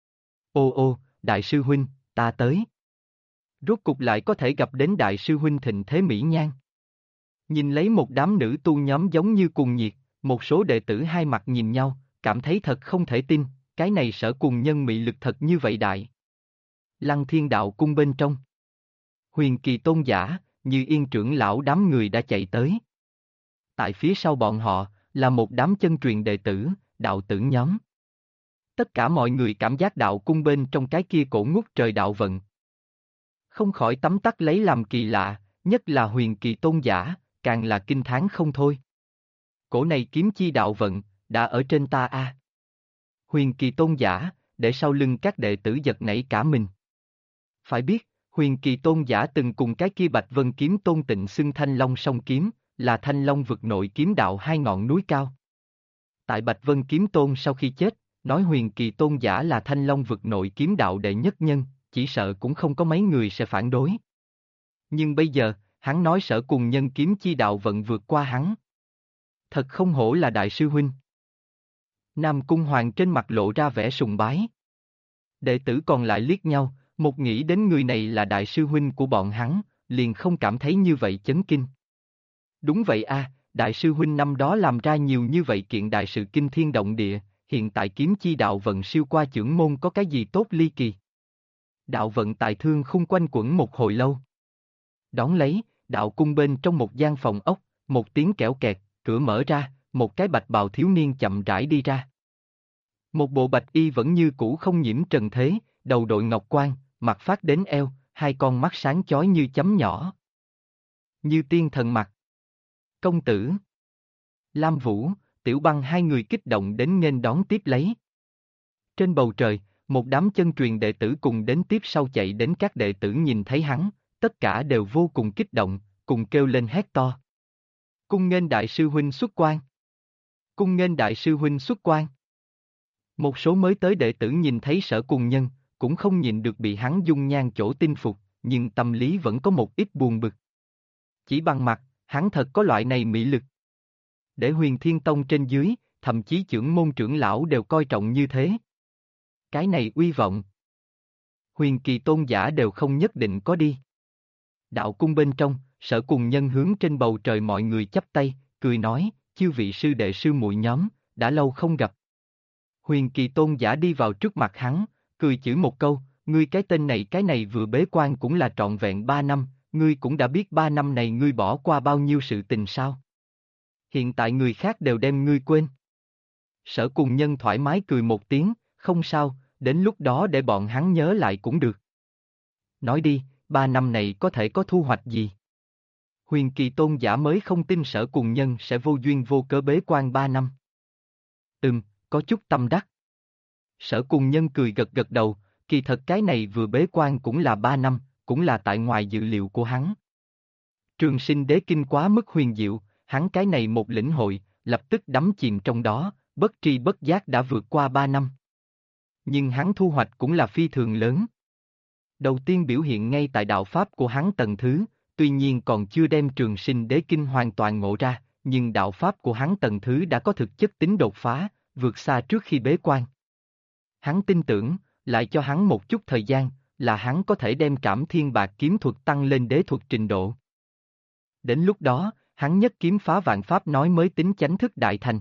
Ô ô, đại sư huynh, ta tới. Rốt cục lại có thể gặp đến đại sư huynh thịnh thế mỹ nhan. Nhìn lấy một đám nữ tu nhóm giống như cùng nhiệt, một số đệ tử hai mặt nhìn nhau, cảm thấy thật không thể tin, cái này Sở Cùng Nhân mị lực thật như vậy đại. Lăng Thiên Đạo cung bên trong. Huyền Kỳ tôn giả, Như Yên trưởng lão đám người đã chạy tới. Tại phía sau bọn họ, là một đám chân truyền đệ tử, đạo tử nhóm. Tất cả mọi người cảm giác đạo cung bên trong cái kia cổ ngút trời đạo vận. Không khỏi tấm tắc lấy làm kỳ lạ, nhất là Huyền Kỳ tôn giả, càng là kinh thán không thôi. Cổ này kiếm chi đạo vận, đã ở trên ta a. Huyền Kỳ tôn giả, để sau lưng các đệ tử giật nảy cả mình. Phải biết, Huyền Kỳ tôn giả từng cùng cái kia Bạch Vân kiếm tôn tịnh xưng Thanh Long song kiếm, là Thanh Long vực nội kiếm đạo hai ngọn núi cao. Tại Bạch Vân kiếm tôn sau khi chết, nói Huyền Kỳ tôn giả là Thanh Long vực nội kiếm đạo đệ nhất nhân, chỉ sợ cũng không có mấy người sẽ phản đối. Nhưng bây giờ, hắn nói Sở Cùng Nhân kiếm chi đạo vận vượt qua hắn. Thật không hổ là đại sư huynh. Nam Cung Hoàng trên mặt lộ ra vẻ sùng bái. Đệ tử còn lại liếc nhau, một nghĩ đến người này là đại sư huynh của bọn hắn, liền không cảm thấy như vậy chấn kinh. Đúng vậy a, đại sư huynh năm đó làm ra nhiều như vậy kiện đại sự kinh thiên động địa, hiện tại kiếm chi đạo vận siêu qua chưởng môn có cái gì tốt ly kỳ. Đạo vận tại thương khung quanh quẩn một hồi lâu. Đón lấy, đạo cung bên trong một gian phòng ốc, một tiếng kẽo kẹt, cửa mở ra, một cái bạch bào thiếu niên chậm rãi đi ra. Một bộ bạch y vẫn như cũ không nhiễm trần thế, đầu đội ngọc quan, mặt phát đến eo, hai con mắt sáng chói như chấm nhỏ. Như tiên thần mặt. Công tử. Lam Vũ, Tiểu Băng hai người kích động đến nghênh đón tiếp lấy. Trên bầu trời, một đám chân truyền đệ tử cùng đến tiếp sau chạy đến các đệ tử nhìn thấy hắn, tất cả đều vô cùng kích động, cùng kêu lên hét to. Cung nghênh đại sư huynh xuất quan. Cung nghênh đại sư huynh xuất quan. Một số mới tới đệ tử nhìn thấy Sở Cùng Nhân, cũng không nhìn được bị hắn dung nhan chỗ tinh phục, nhưng tâm lý vẫn có một ít buồn bực. Chỉ bằng mặt, hắn thật có loại này mỹ lực. Để Huyền Thiên Tông trên dưới, thậm chí chưởng môn trưởng lão đều coi trọng như thế. Cái này uy vọng. Huyền Kỳ tôn giả đều không nhất định có đi. Đạo cung bên trong, Sở Cùng Nhân hướng trên bầu trời mọi người chắp tay, cười nói, chư vị sư đệ sư muội nhóm, đã lâu không gặp. Huyền Kỳ tôn giả đi vào trước mặt hắn, cười chửi một câu, ngươi cái tên này cái này vừa bế quan cũng là trọn vẹn 3 năm, ngươi cũng đã biết 3 năm này ngươi bỏ qua bao nhiêu sự tình sao? Hiện tại người khác đều đem ngươi quên. Sở Cùng Nhân thoải mái cười một tiếng, không sao, đến lúc đó để bọn hắn nhớ lại cũng được. Nói đi, 3 năm này có thể có thu hoạch gì? Huyền Kỳ tôn giả mới không tin Sở Cùng Nhân sẽ vô duyên vô cớ bế quan 3 năm. Có chút tâm đắc. Sở Cùng Nhân cười gật gật đầu, kỳ thật cái này vừa bế quan cũng là 3 năm, cũng là tại ngoài dự liệu của hắn. Trường Sinh Đế Kinh quá mức huyền diệu, hắn cái này một lĩnh hội, lập tức đắm chìm trong đó, bất tri bất giác đã vượt qua 3 năm. Nhưng hắn thu hoạch cũng là phi thường lớn. Đầu tiên biểu hiện ngay tại đạo pháp của hắn tầng thứ, tuy nhiên còn chưa đem Trường Sinh Đế Kinh hoàn toàn ngộ ra, nhưng đạo pháp của hắn tầng thứ đã có thực chất tính đột phá, vượt xa trước khi bế quan. Hắn tin tưởng, lại cho hắn một chút thời gian, là hắn có thể đem Trảm Thiên Bạc kiếm thuật tăng lên đế thuật trình độ. Đến lúc đó, hắn nhất kiếm phá vạn pháp nói mới tính chánh thức đại thành.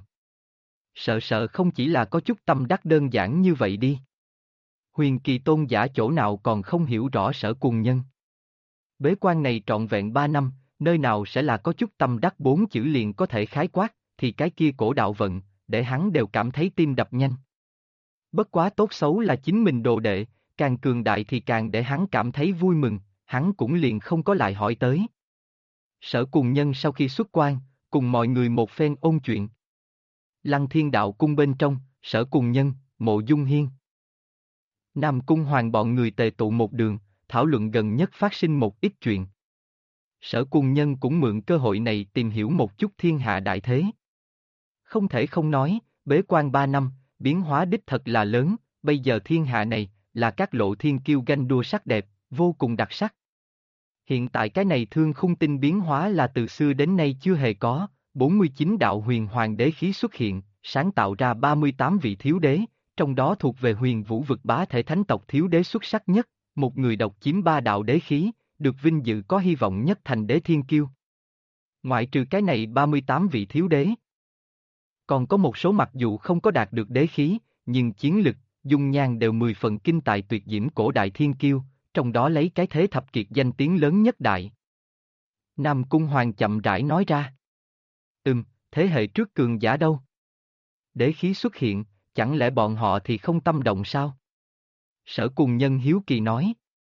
Sợ không chỉ là có chút tâm đắc đơn giản như vậy đi. Huyền Kỳ tôn giả chỗ nào còn không hiểu rõ Sở Cùng Nhân. Bế quan này trọn vẹn 3 năm, nơi nào sẽ là có chút tâm đắc 4 chữ liền có thể khái quát, thì cái kia cổ đạo vận, để hắn đều cảm thấy tim đập nhanh. Bất quá tốt xấu là chính mình đồ đệ, càng cường đại thì càng để hắn cảm thấy vui mừng, hắn cũng liền không có lại hỏi tới. Sở Cùng Nhân sau khi xuất quan, cùng mọi người một phen ôn chuyện. Lăng Thiên Đạo cung bên trong, Sở Cùng Nhân, Mộ Dung Hiên. Nam Cung Hoàng bọn người tề tụ một đường, thảo luận gần nhất phát sinh một ít chuyện. Sở Cùng Nhân cũng mượn cơ hội này tìm hiểu một chút thiên hạ đại thế. Không thể không nói, bế quan 3 năm, biến hóa đích thật là lớn, bây giờ thiên hạ này, là các lộ thiên kiêu ganh đua sắc đẹp, vô cùng đặc sắc. Hiện tại cái này thương khung tinh biến hóa là từ xưa đến nay chưa hề có, 49 đạo huyền hoàng đế khí xuất hiện, sáng tạo ra 38 vị thiếu đế, trong đó thuộc về huyền vũ vực bá thể thánh tộc thiếu đế xuất sắc nhất, một người độc chiếm 3 đạo đế khí, được vinh dự có hy vọng nhất thành đế thiên kiêu. Ngoại trừ cái này 38 vị thiếu đế. Còn có một số mặc dù không có đạt được đế khí, nhưng chiến lực, dung nhan đều 10 phần kinh tài tuyệt diễm cổ đại thiên kiêu, trong đó lấy cái thế thập kiệt danh tiếng lớn nhất đại. Nam Cung Hoàng chậm rãi nói ra. Thế hệ trước cường giả đâu? Đế khí xuất hiện, chẳng lẽ bọn họ thì không tâm động sao? Sở Cùng Nhân hiếu kỳ nói.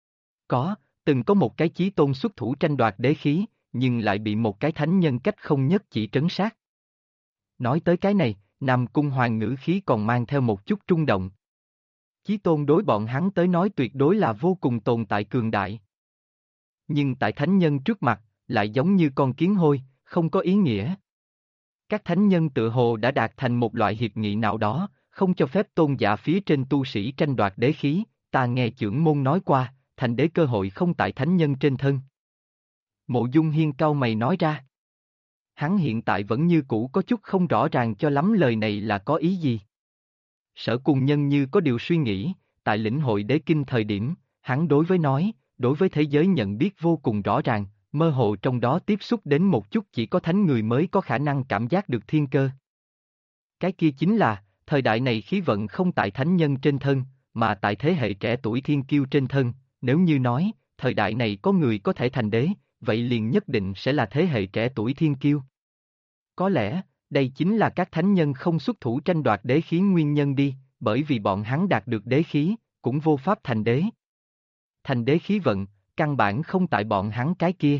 Từng có một cái chí tôn xuất thủ tranh đoạt đế khí, nhưng lại bị một cái thánh nhân cách không nhất chỉ trấn sát. Nói tới cái này, Nam Cung Hoàng ngữ khí còn mang theo một chút trung động. Chí tôn đối bọn hắn tới nói tuyệt đối là vô cùng tồn tại cường đại. Nhưng tại thánh nhân trước mặt, lại giống như con kiến hôi, không có ý nghĩa. Các thánh nhân tự hồ đã đạt thành một loại hiệp nghị nào đó, không cho phép tôn giả phía trên tu sĩ tranh đoạt đế khí, ta nghe chưởng môn nói qua, thành đế cơ hội không tại thánh nhân trên thân. Mộ Dung Hiên cau mày nói ra. Hắn hiện tại vẫn như cũ có chút không rõ ràng cho lắm lời này là có ý gì. Sở Cùng Nhân như có điều suy nghĩ, tại lĩnh hội đế kinh thời điểm, hắn đối với nói, đối với thế giới nhận biết vô cùng rõ ràng, mơ hồ trong đó tiếp xúc đến một chút chỉ có thánh người mới có khả năng cảm giác được thiên cơ. Cái kia chính là, thời đại này khí vận không tại thánh nhân trên thân, mà tại thế hệ trẻ tuổi thiên kiêu trên thân, nếu như nói, thời đại này có người có thể thành đế, vậy liền nhất định sẽ là thế hệ trẻ tuổi thiên kiêu. Có lẽ, đây chính là các thánh nhân không xuất thủ tranh đoạt đế khí nguyên nhân đi, bởi vì bọn hắn đạt được đế khí, cũng vô pháp thành đế. Thành đế khí vận, căn bản không tại bọn hắn cái kia.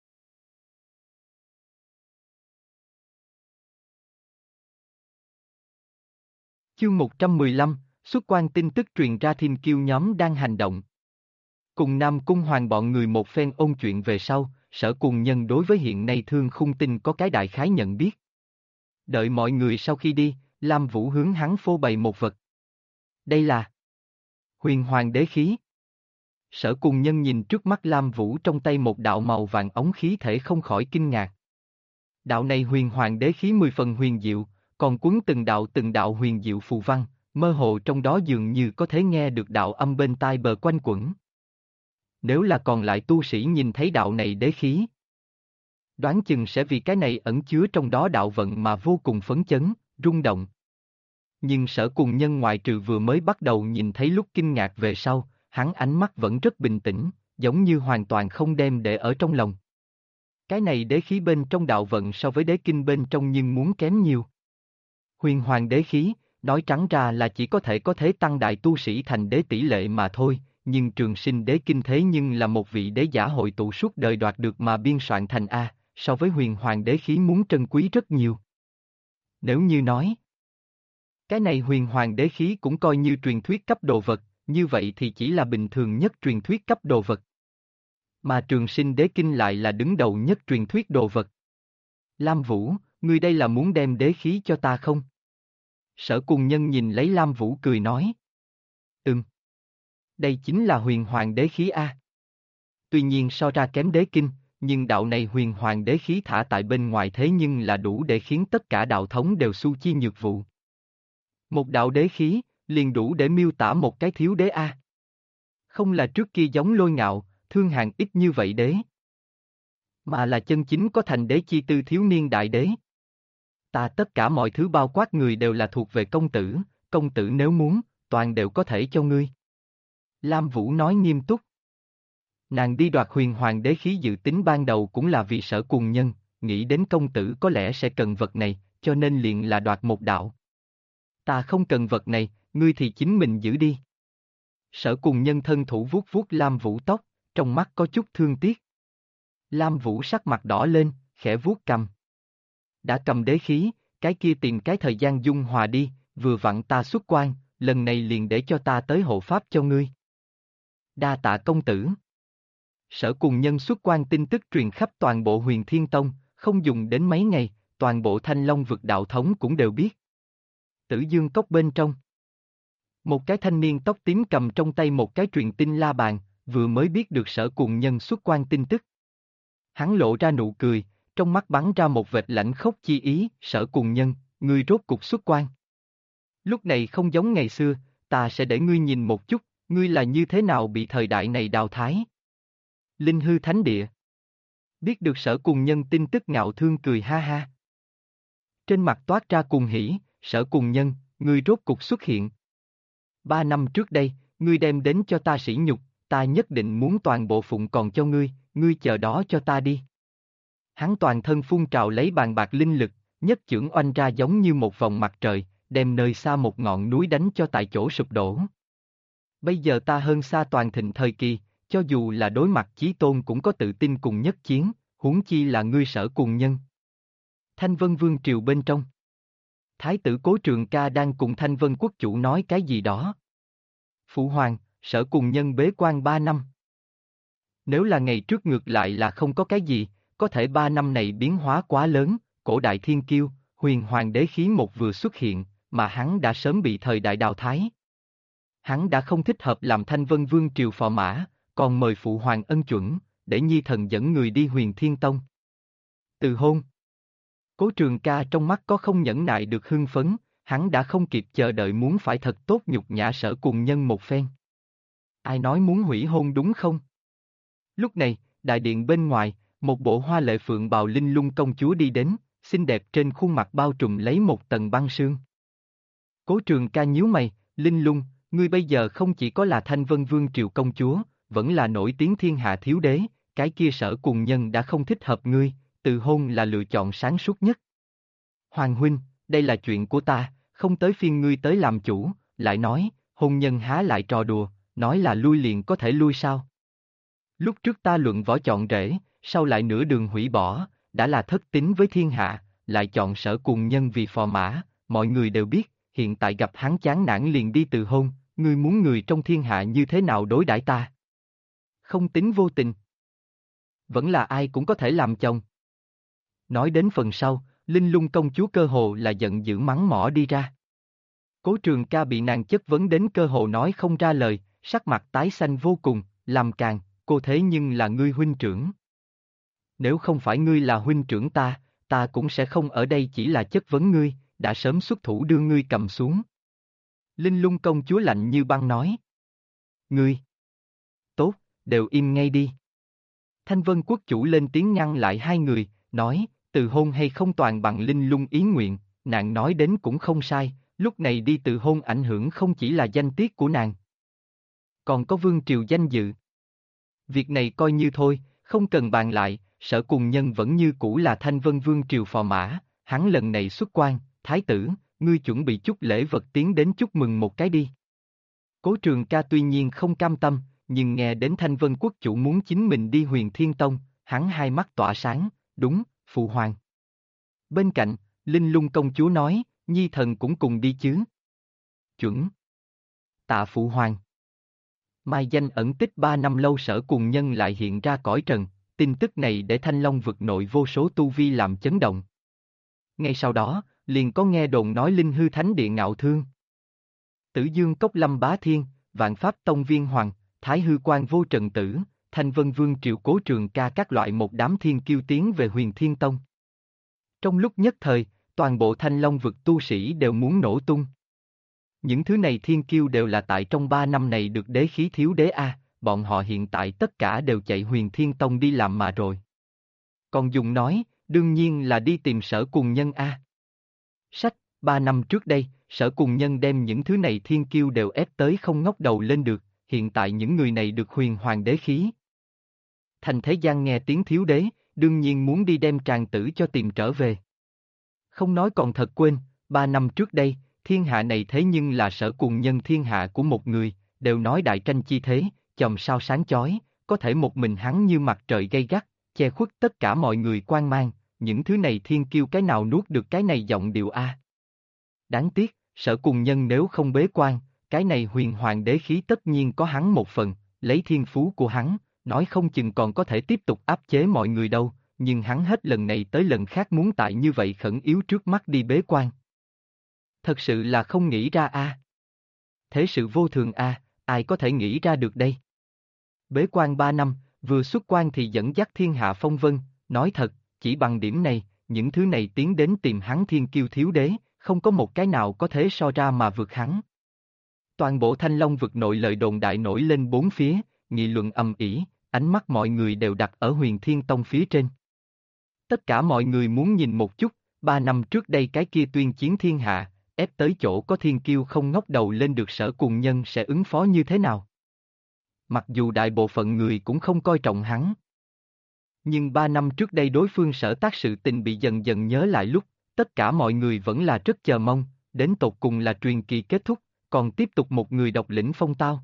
Chương 115, xuất quan tin tức truyền ra thiên kiêu nhóm đang hành động. Cùng Nam Cung Hoàng bọn người một phen ôn chuyện về sau, Sở Cùng Nhân đối với hiện nay Thương Khung Tinh có cái đại khái nhận biết. Đợi mọi người sau khi đi, Lam Vũ hướng hắn phô bày một vật. Đây là Huyền Hoàng đế khí. Sở Cùng Nhân nhìn trước mắt Lam Vũ trong tay một đạo màu vàng ống khí thể không khỏi kinh ngạc. Đạo này Huyền Hoàng đế khí 10 phần huyền diệu, còn cuốn từng đạo huyền diệu phù văn, mơ hồ trong đó dường như có thể nghe được đạo âm bên tai bờ quanh quẩn. Nếu là còn lại tu sĩ nhìn thấy đạo này đế khí, đoán chừng sẽ vì cái này ẩn chứa trong đó đạo vận mà vô cùng phấn chấn, rung động. Nhưng Sở Cùng Nhân ngoại trừ vừa mới bắt đầu nhìn thấy lúc kinh ngạc về sau, hắn ánh mắt vẫn rất bình tĩnh, giống như hoàn toàn không đem để ở trong lòng. Cái này đế khí bên trong đạo vận so với đế kinh bên trong nhưng muốn kém nhiều. Huyền Hoàng đế khí, nói trắng ra là chỉ có thể tăng đại tu sĩ thành đế tỷ lệ mà thôi, nhưng Trường Sinh đế kinh thế nhưng là một vị đế giả hội tụ suốt đời đoạt được mà biên soạn thành A, so với Huyền Hoàng đế khí muốn trân quý rất nhiều. Nếu như nói, cái này Huyền Hoàng đế khí cũng coi như truyền thuyết cấp đồ vật, như vậy thì chỉ là bình thường nhất truyền thuyết cấp đồ vật. Mà Trường Sinh đế kinh lại là đứng đầu nhất truyền thuyết đồ vật. Lam Vũ, ngươi đây là muốn đem đế khí cho ta không? Sở Cùng Nhân nhìn lấy Lam Vũ cười nói. Đây chính là Huyền Hoàng đế khí A. Tuy nhiên so ra kém đế kinh, nhưng đạo này Huyền Hoàng đế khí thả tại bên ngoài thế nhưng là đủ để khiến tất cả đạo thống đều su chi nhược vụ. Một đạo đế khí, liền đủ để miêu tả một cái thiếu đế A. Không là trước kia giống Lôi Ngạo, Thương Hàn ít như vậy đế. Mà là chân chính có thành đế chi tư thiếu niên đại đế. Ta tất cả mọi thứ bao quát người đều là thuộc về công tử nếu muốn, toàn đều có thể cho ngươi. Lam Vũ nói nghiêm túc. Nàng đi đoạt Huyền Hoàng đế khí dự tính ban đầu cũng là vì Sở Cùng Nhân, nghĩ đến công tử có lẽ sẽ cần vật này, cho nên liền là đoạt một đạo. Ta không cần vật này, ngươi thì chính mình giữ đi. Sở Cùng Nhân thân thủ vuốt vuốt Lam Vũ tóc, trong mắt có chút thương tiếc. Lam Vũ sắc mặt đỏ lên, khẽ vuốt cầm. Đã cầm đế khí, cái kia tìm cái thời gian dung hòa đi, vừa vặn ta xuất quan, lần này liền để cho ta tới hộ pháp cho ngươi. Đa tạ công tử. Sở Cùng Nhân xuất quan tin tức truyền khắp toàn bộ Huyền Thiên Tông, không dùng đến mấy ngày, toàn bộ Thanh Long vực đạo thống cũng đều biết. Tử Dương Cốc bên trong. Một cái thanh niên tóc tím cầm trong tay một cái truyền tin la bàn, vừa mới biết được Sở Cùng Nhân xuất quan tin tức. Hắn lộ ra nụ cười, trong mắt bắn ra một vệt lãnh khốc chi ý, Sở Cùng Nhân, ngươi rốt cục xuất quan. Lúc này không giống ngày xưa, ta sẽ để ngươi nhìn một chút, ngươi là như thế nào bị thời đại này đào thái. Linh hư thánh địa. Biết được Sở Cùng Nhân tin tức Ngạo Thương cười ha ha. Trên mặt toát ra cuồng hỉ, Sở Cùng Nhân, ngươi rốt cục xuất hiện. 3 năm trước đây, ngươi đem đến cho ta sỉ nhục, ta nhất định muốn toàn bộ phụng còn cho ngươi, ngươi chờ đó cho ta đi. Hắn toàn thân phun trào lấy bàn bạc linh lực, nhất chưởng oanh ra giống như một vòng mặt trời, đem nơi xa một ngọn núi đánh cho tại chỗ sụp đổ. Bây giờ ta hơn xa toàn thịnh thời kỳ, cho dù là đối mặt Chí Tôn cũng có tự tin cùng nhất chiến, huống chi là ngươi Sở Cùng Nhân. Thanh Vân Vương triều bên trong. Thái tử Cố Trường Ca đang cùng Thanh Vân quốc chủ nói cái gì đó. Phụ hoàng, Sở Cùng Nhân bế quan 3 năm. Nếu là ngày trước ngược lại là không có cái gì, có thể 3 năm này biến hóa quá lớn, cổ đại thiên kiêu, Huyền Hoàng đế khí một vừa xuất hiện, mà hắn đã sớm bị thời đại đào thái. Hắn đã không thích hợp làm Thanh Vân Vương triều phò mã, còn mời phụ hoàng ân chuẩn, để nhi thần dẫn người đi Huyền Thiên Tông. Từ hôn. Cố Trường Ca trong mắt có không nhẫn nại được hưng phấn, hắn đã không kịp chờ đợi muốn phải thật tốt nhục nhã Sở Cùng Nhân một phen. Ai nói muốn hủy hôn đúng không? Lúc này, đại điện bên ngoài, một bộ hoa lệ phượng bào linh lung công chúa đi đến, xinh đẹp trên khuôn mặt bao trùm lấy một tầng băng sương. Cố Trường Ca nhíu mày, Linh Lung, ngươi bây giờ không chỉ có là Thanh Vân Vương triều công chúa, vẫn là nổi tiếng thiên hạ thiếu đế, cái kia Sở Cùng Nhân đã không thích hợp ngươi, từ hôn là lựa chọn sáng suốt nhất. Hoàng huynh, đây là chuyện của ta, không tới phiên ngươi tới làm chủ, lại nói, hôn nhân há lại trò đùa, nói là lui liền có thể lui sao? Lúc trước ta luận võ chọn rễ, sau lại nửa đường hủy bỏ, đã là thất tín với thiên hạ, lại chọn Sở Cùng Nhân vì phò mã, mọi người đều biết, hiện tại gặp hắn chán nản liền đi từ hôn, ngươi muốn người trong thiên hạ như thế nào đối đãi ta? Không tính vô tình. Vẫn là ai cũng có thể làm chồng. Nói đến phần sau, Linh Lung công chúa cơ hồ là giận dữ mắng mỏ đi ra. Cố Trường Ca bị nàng chất vấn đến cơ hồ nói không ra lời, sắc mặt tái xanh vô cùng, làm càng, cô thế nhưng là ngươi huynh trưởng. Nếu không phải ngươi là huynh trưởng ta cũng sẽ không ở đây chỉ là chất vấn ngươi, đã sớm xuất thủ đưa ngươi cầm xuống. Linh Lung công chúa lạnh như băng nói. Ngươi! Tốt, đều im ngay đi. Thanh Vân quốc chủ lên tiếng ngăn lại hai người, nói, từ hôn hay không toàn bằng Linh Lung ý nguyện, nàng nói đến cũng không sai, lúc này đi từ hôn ảnh hưởng không chỉ là danh tiết của nàng. Còn có vương triều danh dự. Việc này coi như thôi, không cần bàn lại, Sở Cùng Nhân vẫn như cũ là Thanh Vân vương triều phò mã, hắn lần này xuất quan, thái tử, ngươi chuẩn bị chút lễ vật tiến đến chúc mừng một cái đi. Cố Trường Ca tuy nhiên không cam tâm, nhưng nghe đến Thanh Vân quốc chủ muốn chính mình đi Huyền Thiên Tông, hắn hai mắt tỏa sáng, đúng, phụ hoàng. Bên cạnh, Linh Lung công chúa nói, nhi thần cũng cùng đi chứ. Chuẩn. Tạ phụ hoàng. Mai danh ẩn tích 3 năm lâu Sở Cùng Nhân lại hiện ra cõi trần, tin tức này để Thanh Long vực nội vô số tu vi làm chấn động. Ngay sau đó, liền có nghe đồn nói Linh Hư Thánh Địa ngạo thương. Tử Dương Cốc Lâm Bá Thiên, Vạn Pháp Tông Viên Hoàng, Thái Hư Quan Vô Trần Tử, Thanh Vân Vương Triệu Cố Trường Ca các loại một đám thiên kiêu tiến về Huyền Thiên Tông. Trong lúc nhất thời, toàn bộ Thanh Long vực tu sĩ đều muốn nổ tung. Những thứ này thiên kiêu đều là tại trong 3 năm này được đế khí thiếu đế A, bọn họ hiện tại tất cả đều chạy Huyền Thiên Tông đi làm mà rồi. Còn dùng nói, đương nhiên là đi tìm Sở Cùng Nhân A. Sách, 3 năm trước đây, Sở Cùng Nhân đem những thứ này thiên kiêu đều ép tới không ngóc đầu lên được, hiện tại những người này được huyền hoàng đế khí. Thành thế gian nghe tiếng thiếu đế, đương nhiên muốn đi đem tràng tử cho tìm trở về. Không nói còn thật quên, 3 năm trước đây, thiên hạ này thế nhưng là Sở Cùng Nhân thiên hạ của một người, đều nói đại tranh chi thế, chòm sao sáng chói, có thể một mình hắn như mặt trời gay gắt, che khuất tất cả mọi người quan mang, những thứ này thiên kiêu cái nào nuốt được cái này giọng điệu A. Đáng tiếc, Sở Cùng Nhân nếu không bế quan, cái này huyền hoàng đế khí tất nhiên có hắn một phần, lấy thiên phú của hắn, nói không chừng còn có thể tiếp tục áp chế mọi người đâu, nhưng hắn hết lần này tới lần khác muốn tại như vậy khẩn yếu trước mắt đi bế quan. Thật sự là không nghĩ ra A. Thế sự vô thường A, ai có thể nghĩ ra được đây? Bế quan 3 năm, vừa xuất quan thì dẫn dắt thiên hạ phong vân, nói thật, chỉ bằng điểm này, những thứ này tiến đến tìm hắn thiên kiêu thiếu đế, không có một cái nào có thể so ra mà vượt hắn. Toàn bộ Thanh Long vực nội lời đồn đại nổi lên bốn phía, nghị luận ầm ĩ, ánh mắt mọi người đều đặt ở Huyền Thiên Tông phía trên. Tất cả mọi người muốn nhìn một chút, 3 năm trước đây cái kia tuyên chiến thiên hạ, ép tới chỗ có thiên kiêu không ngóc đầu lên được Sở Cùng Nhân sẽ ứng phó như thế nào. Mặc dù đại bộ phận người cũng không coi trọng hắn. Nhưng 3 năm trước đây đối phương Sở tác sự tình bị dần dần nhớ lại lúc, tất cả mọi người vẫn là rất chờ mong, đến tột cùng là truyền kỳ kết thúc, còn tiếp tục một người độc lĩnh phong tao.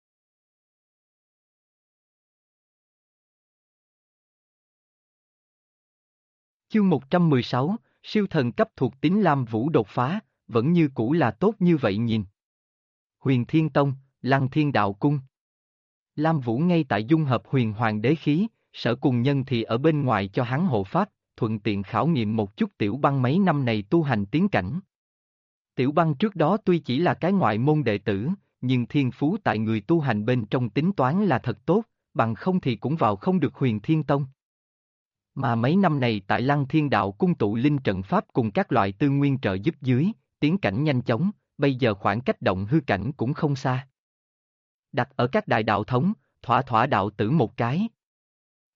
Chương 116, siêu thần cấp thuộc tính Lam Vũ đột phá, vẫn như cũ là tốt như vậy nhìn. Huyền Thiên Tông, Lăng Thiên Đạo Cung. Lam Vũ ngay tại dung hợp huyền hoàng đế khí, Sở Cùng Nhân thì ở bên ngoài cho hắn hộ pháp, thuận tiện khảo nghiệm một chút Tiểu Băng mấy năm này tu hành tiến cảnh. Tiểu Băng trước đó tuy chỉ là cái ngoại môn đệ tử, nhưng thiên phú tại người tu hành bên trong tính toán là thật tốt, bằng không thì cũng vào không được Huyền Thiên Tông. Mà mấy năm này tại Lăng Thiên Đạo Cung tụ linh trận pháp cùng các loại tư nguyên trợ giúp dưới, tiến cảnh nhanh chóng, bây giờ khoảng cách động hư cảnh cũng không xa. Đặt ở các đại đạo thống, thỏa thỏa đạo tử một cái.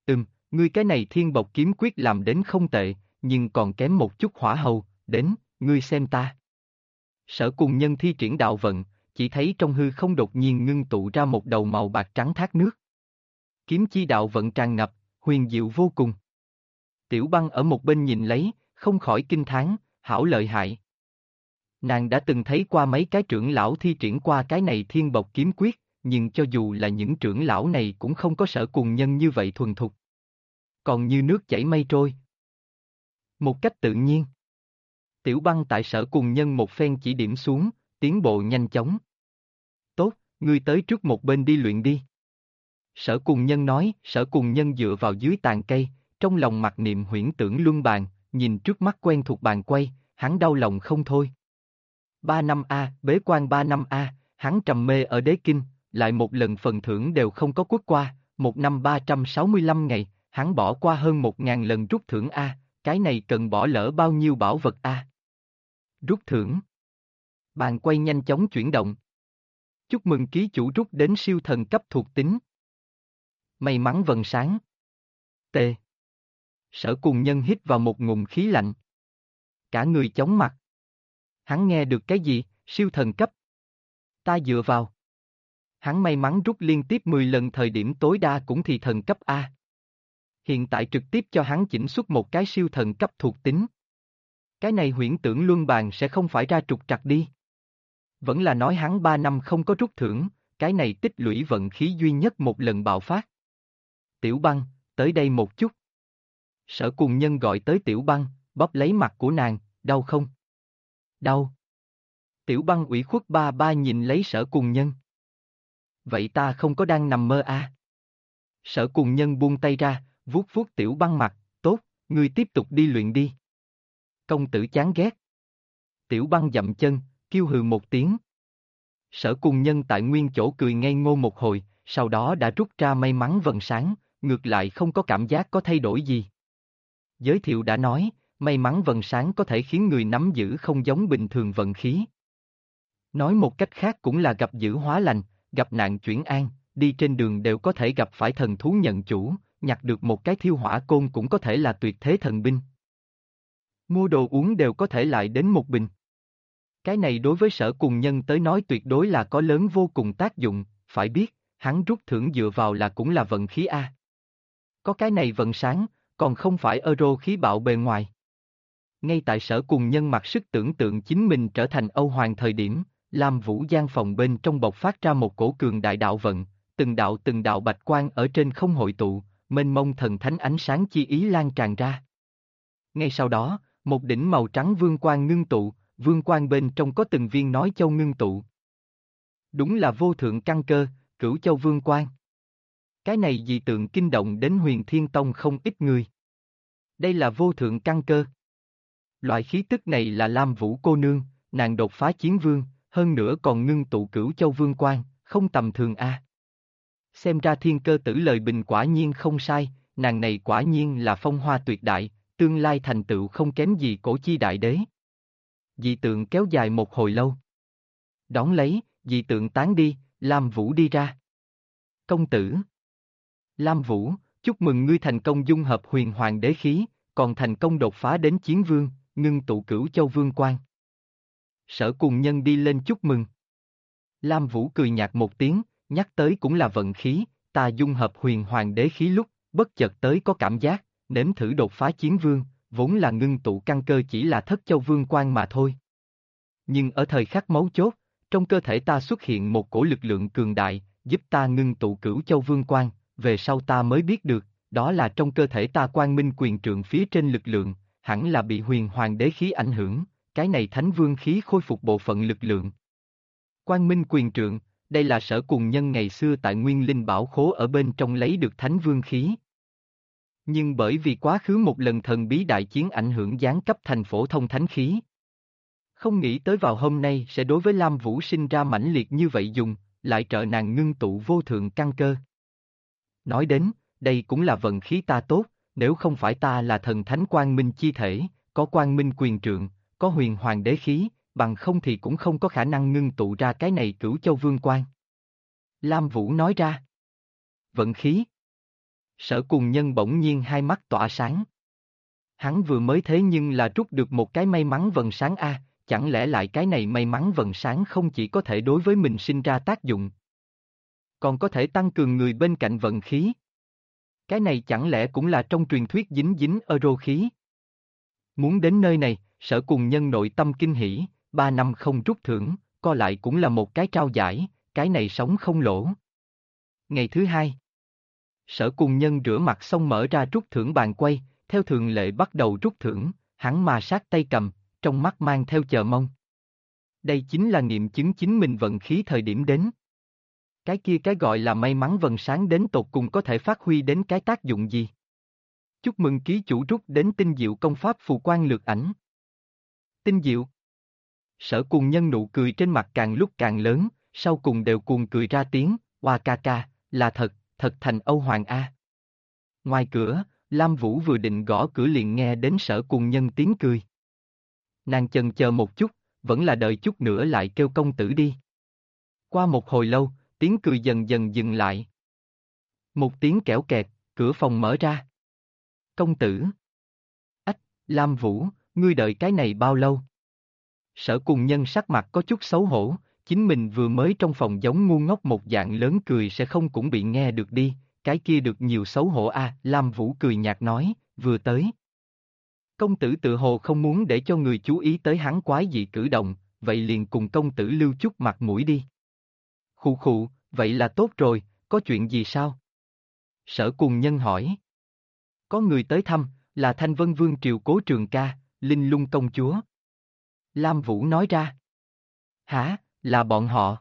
Ngươi cái này thiên bộc kiếm quyết làm đến không tệ, nhưng còn kém một chút hỏa hầu, đến, ngươi xem ta. Sở Cùng Nhân thi triển đạo vận, chỉ thấy trong hư không đột nhiên ngưng tụ ra một đầu màu bạc trắng thác nước. Kiếm chi đạo vận tràn ngập, huyền diệu vô cùng. Tiểu Băng ở một bên nhìn lấy, không khỏi kinh thán, hảo lợi hại. Nàng đã từng thấy qua mấy cái trưởng lão thi triển qua cái này thiên bộc kiếm quyết, nhưng cho dù là những trưởng lão này cũng không có Sở Cùng Nhân như vậy thuần thục. Còn như nước chảy mây trôi. Một cách tự nhiên. Tiểu Băng tại Sở Cùng Nhân một phen chỉ điểm xuống, tiến bộ nhanh chóng. Tốt, ngươi tới trước một bên đi luyện đi. Sở Cùng Nhân nói, Sở Cùng Nhân dựa vào dưới tàn cây, trong lòng mặc niệm huyễn tưởng luân bàn, nhìn trước mắt quen thuộc bàn quay, hắn đau lòng không thôi. 3 năm A, bế quan 3 năm A, hắn trầm mê ở đế kinh, lại một lần phần thưởng đều không có quất qua, 1 năm 365 ngày, hắn bỏ qua hơn 1.000 lần rút thưởng A, cái này cần bỏ lỡ bao nhiêu bảo vật A. Rút thưởng. Bàn quay nhanh chóng chuyển động. Chúc mừng ký chủ rút đến siêu thần cấp thuộc tính. May mắn vần sáng. T. Sở Cùng Nhân hít vào một ngụm khí lạnh. Cả người chóng mặt. Hắn nghe được cái gì, siêu thần cấp. Ta dựa vào. Hắn may mắn rút liên tiếp 10 lần thời điểm tối đa cũng thì thần cấp A. Hiện tại trực tiếp cho hắn chỉnh xuất một cái siêu thần cấp thuộc tính. Cái này huyễn tưởng luân bàn sẽ không phải ra trục trặc đi. Vẫn là nói hắn 3 năm không có rút thưởng, cái này tích lũy vận khí duy nhất một lần bạo phát. Tiểu Băng, tới đây một chút. Sở Cùng Nhân gọi tới Tiểu Băng, bóp lấy mặt của nàng, đau không? Đau. Tiểu Băng ủy khuất ba ba nhìn lấy Sở Cùng Nhân. Vậy ta không có đang nằm mơ à? Sở Cùng Nhân buông tay ra, vuốt vuốt Tiểu Băng mặt, tốt, ngươi tiếp tục đi luyện đi. Công tử chán ghét. Tiểu Băng dậm chân, kêu hừ một tiếng. Sở Cùng Nhân tại nguyên chỗ cười ngây ngô một hồi, sau đó đã rút ra may mắn vần sáng, ngược lại không có cảm giác có thay đổi gì. Giới thiệu đã nói, may mắn vần sáng có thể khiến người nắm giữ không giống bình thường vận khí. Nói một cách khác cũng là gặp dữ hóa lành, gặp nạn chuyển an, đi trên đường đều có thể gặp phải thần thú nhận chủ, nhặt được một cái thiêu hỏa côn cũng có thể là tuyệt thế thần binh. Mua đồ uống đều có thể lại đến một bình. Cái này đối với Sở Cùng Nhân tới nói tuyệt đối là có lớn vô cùng tác dụng, phải biết, hắn rút thưởng dựa vào là cũng là vận khí A. Có cái này vận sáng, còn không phải euro khí bạo bề ngoài. Ngay tại Sở Cùng Nhân mặc sức tưởng tượng chính mình trở thành Âu Hoàng thời điểm, Lam Vũ gian phòng bên trong bộc phát ra một cổ cường đại đạo vận, từng đạo bạch quang ở trên không hội tụ, mênh mông thần thánh ánh sáng chi ý lan tràn ra. Ngay sau đó, một đỉnh màu trắng vương quang ngưng tụ, vương quang bên trong có từng viên nói châu ngưng tụ. Đúng là vô thượng căn cơ, Cửu Châu Vương Quang. Cái này dị tượng kinh động đến Huyền Thiên Tông không ít người. Đây là vô thượng căn cơ. Loại khí tức này là Lam Vũ cô nương, nàng đột phá chiến vương, hơn nữa còn ngưng tụ Cửu Châu Vương Quang, không tầm thường a. Xem ra Thiên Cơ Tử lời bình quả nhiên không sai, nàng này quả nhiên là phong hoa tuyệt đại, tương lai thành tựu không kém gì Cổ Chi đại đế. Dị tượng kéo dài một hồi lâu. Đón lấy, dị tượng tán đi, Lam Vũ đi ra. Công tử. Lam Vũ, chúc mừng ngươi thành công dung hợp huyền hoàng đế khí, còn thành công đột phá đến chiến vương, ngưng tụ Cửu Châu Vương Quang. Sở Cùng Nhân đi lên chúc mừng. Lam Vũ cười nhạt một tiếng, nhắc tới cũng là vận khí, ta dung hợp huyền hoàng đế khí lúc, bất chợt tới có cảm giác, nếm thử đột phá chiến vương, vốn là ngưng tụ căn cơ chỉ là Thất Châu Vương Quang mà thôi. Nhưng ở thời khắc mấu chốt, trong cơ thể ta xuất hiện một cổ lực lượng cường đại, giúp ta ngưng tụ Cửu Châu Vương Quang, về sau ta mới biết được, đó là trong cơ thể ta Quang Minh Quyền Trượng phía trên lực lượng, hẳn là bị huyền hoàng đế khí ảnh hưởng, cái này Thánh Vương khí khôi phục bộ phận lực lượng. Quang Minh Quyền Trượng, đây là Sở Cùng Nhân ngày xưa tại Nguyên Linh Bảo Khố ở bên trong lấy được Thánh Vương khí. Nhưng bởi vì quá khứ một lần thần bí đại chiến ảnh hưởng giáng cấp thành phổ thông thánh khí. Không nghĩ tới vào hôm nay sẽ đối với Lam Vũ sinh ra mãnh liệt như vậy dùng, lại trợ nàng ngưng tụ vô thượng căn cơ. Nói đến, đây cũng là vận khí ta tốt, nếu không phải ta là thần thánh quang minh chi thể, có quang minh quyền trượng, có huyền hoàng đế khí, bằng không thì cũng không có khả năng ngưng tụ ra cái này Cửu Châu Vương Quang. Lam Vũ nói ra. Vận khí. Sở Cùng Nhân bỗng nhiên hai mắt tỏa sáng. Hắn vừa mới thế nhưng là rút được một cái may mắn vầng sáng a, chẳng lẽ lại cái này may mắn vầng sáng không chỉ có thể đối với mình sinh ra tác dụng, còn có thể tăng cường người bên cạnh vận khí. Cái này chẳng lẽ cũng là trong truyền thuyết dính dính euro khí? Muốn đến nơi này, Sở Cùng Nhân nội tâm kinh hỉ, 3 năm không rút thưởng, co lại cũng là một cái trao giải, cái này sống không lỗ. Ngày thứ hai, Sở Cùng Nhân rửa mặt xong mở ra rút thưởng bàn quay, theo thường lệ bắt đầu rút thưởng, hắn ma sát tay cầm, trong mắt mang theo chờ mong. Đây chính là nghiệm chứng chính mình vận khí thời điểm đến. Cái kia cái gọi là may mắn vầng sáng đến tột cùng có thể phát huy đến cái tác dụng gì? Chúc mừng ký chủ rút đến tinh diệu công pháp phù quan lược ảnh. Tinh diệu. Sở Cùng Nhân nụ cười trên mặt càng lúc càng lớn, sau cùng đều cuồng cười ra tiếng, oa ca ca, là thật, thật thành Âu Hoàng A. Ngoài cửa, Lam Vũ vừa định gõ cửa liền nghe đến Sở Cùng Nhân tiếng cười. Nàng chần chờ một chút, vẫn là đợi chút nữa lại kêu công tử đi. Qua một hồi lâu, tiếng cười dần dần dừng lại. Một tiếng kẽo kẹt, cửa phòng mở ra. Công tử. Ách, Lam Vũ, ngươi đợi cái này bao lâu? Sở Cùng Nhân sắc mặt có chút xấu hổ, chính mình vừa mới trong phòng giống ngu ngốc một dạng lớn cười sẽ không cũng bị nghe được đi, cái kia được nhiều xấu hổ a. Lam Vũ cười nhạt nói, vừa tới. Công tử tự hồ không muốn để cho người chú ý tới hắn quái dị cử động, vậy liền cùng công tử lưu chút mặt mũi đi. Khụ khụ, vậy là tốt rồi, có chuyện gì sao? Sở Cùng Nhân hỏi. Có người tới thăm, là Thanh Vân Vương triều Cố Trường Ca, Linh Lung công chúa. Lam Vũ nói ra. Hả, là bọn họ.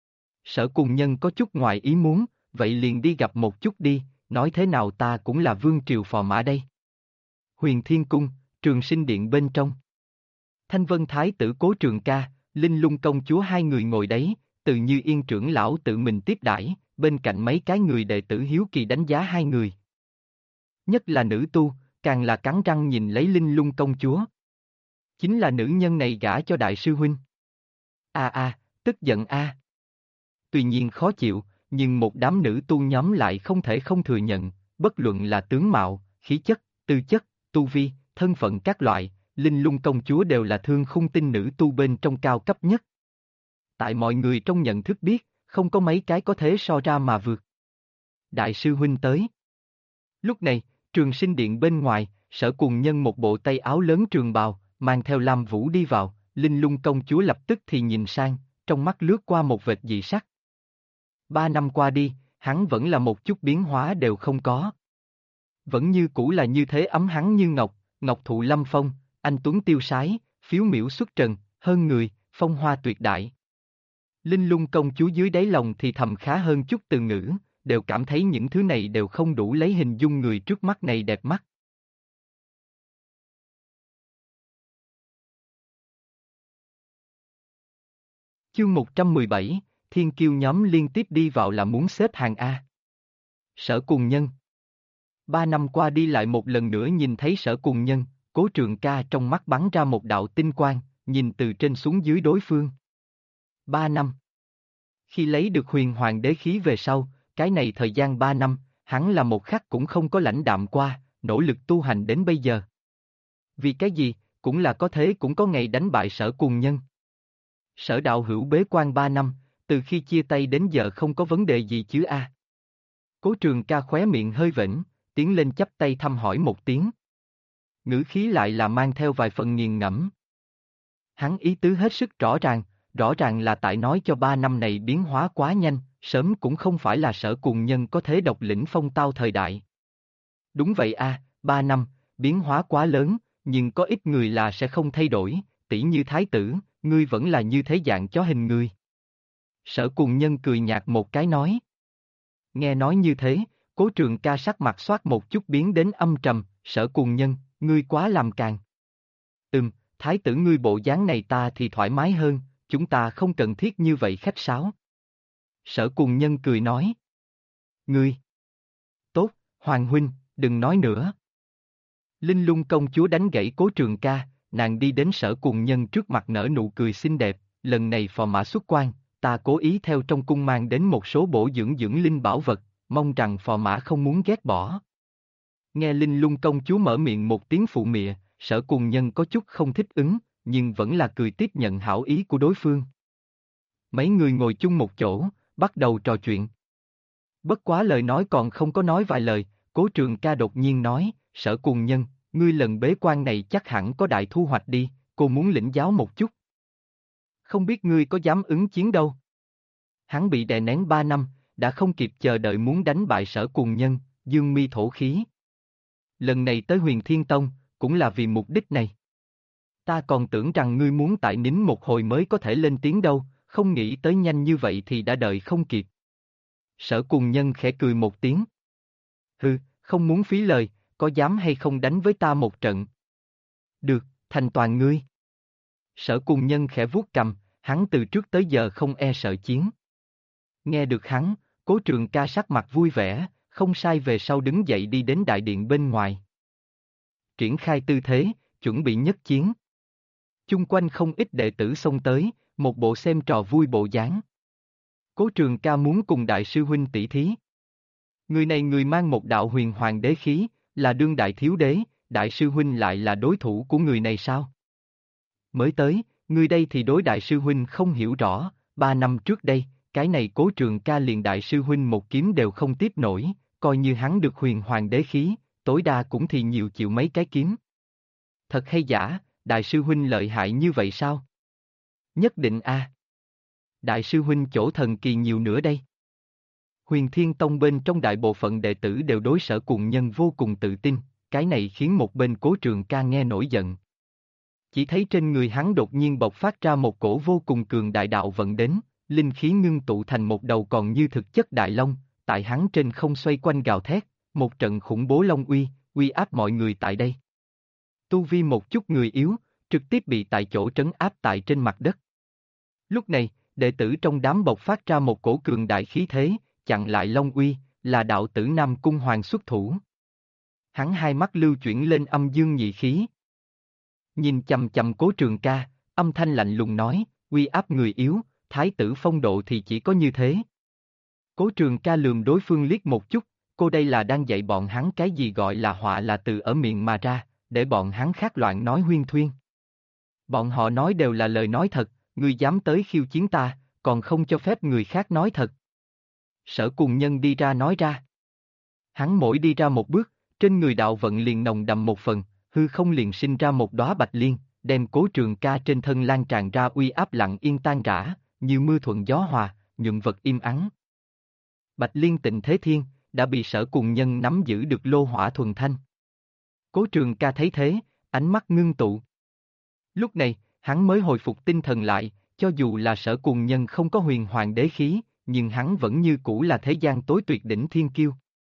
Sở Cùng Nhân có chút ngoài ý muốn, vậy liền đi gặp một chút đi, nói thế nào ta cũng là vương triều phò mã đây. Huyền Thiên Cung, Trường Sinh Điện bên trong. Thanh Vân Thái tử Cố Trường Ca, Linh Lung công chúa hai người ngồi đấy, Từ Như Yên trưởng lão tự mình tiếp đãi, bên cạnh mấy cái người đệ tử hiếu kỳ đánh giá hai người. Nhất là nữ tu, càng là cắn răng nhìn lấy Linh Lung công chúa. Chính là nữ nhân này gả cho đại sư huynh. Tức giận a. Tuy nhiên khó chịu, nhưng một đám nữ tu nhóm lại không thể không thừa nhận, bất luận là tướng mạo, khí chất, tư chất, tu vi, thân phận các loại, Linh Lung công chúa đều là thương khung tinh nữ tu bên trong cao cấp nhất. Tại mọi người trong nhận thức biết, không có mấy cái có thế so ra mà vượt. Đại sư huynh tới. Lúc này, Trường Sinh Điện bên ngoài, Sở Cùng Nhân một bộ tay áo lớn trường bào, mang theo Lam Vũ đi vào, Linh Lung công chúa lập tức thì nhìn sang, trong mắt lướt qua một vệt dị sắc. 3 năm qua đi, hắn vẫn là một chút biến hóa đều không có. Vẫn như cũ là như thế ấm hắn như ngọc, ngọc thụ lâm phong, anh tuấn tiêu sái, phiếu miểu xuất trần, hơn người, phong hoa tuyệt đại. Linh Lung công chúa dưới đáy lòng thì thầm khá hơn chút từ ngữ, đều cảm thấy những thứ này đều không đủ lấy hình dung người trước mắt này đẹp mắt. Chương 117, Thiên Kiêu nhóm liên tiếp đi vào là muốn xếp hàng A. Sở Cùng Nhân. 3 năm qua đi lại một lần nữa nhìn thấy Sở Cùng Nhân, Cố Trường Ca trong mắt bắn ra một đạo tinh quang, nhìn từ trên xuống dưới đối phương. 3 năm. Khi lấy được huyền hoàng đế khí về sau, cái này thời gian 3 năm, hắn là một khắc cũng không có lãnh đạm qua, nỗ lực tu hành đến bây giờ. Vì cái gì, cũng là có thế cũng có ngày đánh bại Sở Cùng Nhân. Sở đạo hữu bế quan 3 năm, từ khi chia tay đến giờ không có vấn đề gì chứ a? Cố Trường Ca khóe miệng hơi vểnh, tiến lên chắp tay thăm hỏi một tiếng. Ngữ khí lại là mang theo vài phần nghiền ngẫm. Hắn ý tứ hết sức rõ ràng là tại nói cho 3 năm này biến hóa quá nhanh, sớm cũng không phải là Sở Cùng Nhân có thế độc lĩnh phong tao thời đại. Đúng vậy a, 3 năm, biến hóa quá lớn, nhưng có ít người là sẽ không thay đổi, tỉ như thái tử, ngươi vẫn là như thế dạng chó hình người. Sở Cùng Nhân cười nhạt một cái nói. Nghe nói như thế, Cố Trường Ca sắc mặt xoát một chút biến đến âm trầm, Sở Cùng Nhân, ngươi quá làm càng. Thái tử ngươi bộ dáng này ta thì thoải mái hơn, chúng ta không cần thiết như vậy khách sáo. Sở Cùng Nhân cười nói. Ngươi. Tốt, Hoàng huynh, đừng nói nữa. Linh Lung công chúa đánh gãy Cố Trường Ca, nàng đi đến Sở Cùng Nhân trước mặt nở nụ cười xinh đẹp, lần này phò mã xuất quan, ta cố ý theo trong cung mang đến một số bổ dưỡng linh bảo vật, mong rằng phò mã không muốn ghét bỏ. Nghe Linh Lung công chúa mở miệng một tiếng phụ mịa, Sở Cùng Nhân có chút không thích ứng, nhưng vẫn là cười tiếp nhận hảo ý của đối phương. Mấy người ngồi chung một chỗ, bắt đầu trò chuyện. Bất quá lời nói còn không có nói vài lời, Cố Trường Ca đột nhiên nói, Sở Cùng Nhân, ngươi lần bế quan này chắc hẳn có đại thu hoạch đi, cô muốn lĩnh giáo một chút. Không biết ngươi có dám ứng chiến đâu. Hắn bị đè nén 3 năm, đã không kịp chờ đợi muốn đánh bại Sở Cùng Nhân, dương mi thổ khí. Lần này tới Huyền Thiên Tông, cũng là vì mục đích này. Ta còn tưởng rằng ngươi muốn tại nín một hồi mới có thể lên tiếng đâu, không nghĩ tới nhanh như vậy thì đã đợi không kịp. Sở Cùng Nhân khẽ cười một tiếng. Hừ, không muốn phí lời, có dám hay không đánh với ta một trận? Được, thành toàn ngươi. Sở Cùng Nhân khẽ vuốt cằm, hắn từ trước tới giờ không e sợ chiến. Nghe được hắn, Cố Trường Ca sắc mặt vui vẻ, không sai về sau đứng dậy đi đến đại điện bên ngoài. Triển khai tư thế, chuẩn bị nhất chiến. Chung quanh không ít đệ tử xông tới, một bộ xem trò vui bộ dáng. Cố Trường Ca muốn cùng đại sư huynh tỷ thí. Người này người mang một đạo huyền hoàng đế khí, là đương đại thiếu đế, đại sư huynh lại là đối thủ của người này sao? Mới tới, người đây thì đối đại sư huynh không hiểu rõ, 3 năm trước đây, cái này Cố Trường Ca liền đại sư huynh một kiếm đều không tiếp nổi, coi như hắn được huyền hoàng đế khí, tối đa cũng thì nhiều chịu mấy cái kiếm. Thật hay giả, đại sư huynh lợi hại như vậy sao? Nhất định a. Đại sư huynh chỗ thần kỳ nhiều nữa đây. Huyền Thiên Tông bên trong đại bộ phận đệ tử đều đối Sở Cùng Nhân vô cùng tự tin, cái này khiến một bên Cố Trường Ca nghe nổi giận. Chỉ thấy trên người hắn đột nhiên bộc phát ra một cổ vô cùng cường đại đạo vận đến, linh khí ngưng tụ thành một đầu còn như thực chất đại long, tại hắn trên không xoay quanh gào thét, một trận khủng bố long uy áp mọi người tại đây. Tu vi một chút người yếu, trực tiếp bị tại chỗ trấn áp tại trên mặt đất. Lúc này, đệ tử trong đám bộc phát ra một cổ cường đại khí thế, chặn lại long uy, là đạo tử Nam Cung Hoàng xuất thủ. Hắn hai mắt lưu chuyển lên âm dương nhị khí. Nhìn chầm chầm Cố Trường Ca, âm thanh lạnh lùng nói, uy áp người yếu, thái tử phong độ thì chỉ có như thế. Cố Trường Ca lườm đối phương liếc một chút, cô đây là đang dạy bọn hắn cái gì gọi là họa là từ ở miệng mà ra, để bọn hắn khác loạn nói huyên thuyên. Bọn họ nói đều là lời nói thật, ngươi dám tới khiêu chiến ta, còn không cho phép người khác nói thật. Sở Cùng Nhân đi ra nói ra. Hắn mỗi đi ra một bước, trên người đạo vận liền nồng đậm một phần, hư không liền sinh ra một đóa bạch liên, đem Cố Trường Ca trên thân lan tràn ra uy áp lặng yên tan rã, như mưa thuận gió hòa, nhuận vật im ắng. Bạch liên tịnh thế thiên, đã bị Sở Cùng Nhân nắm giữ được lô hỏa thuần thanh. Cố Trường Ca thấy thế, ánh mắt ngưng tụ. Lúc này, hắn mới hồi phục tinh thần lại, cho dù là Sở Cùng Nhân không có huyền hoàng đế khí, nhưng hắn vẫn như cũ là thế gian tối tuyệt đỉnh thiên kiêu.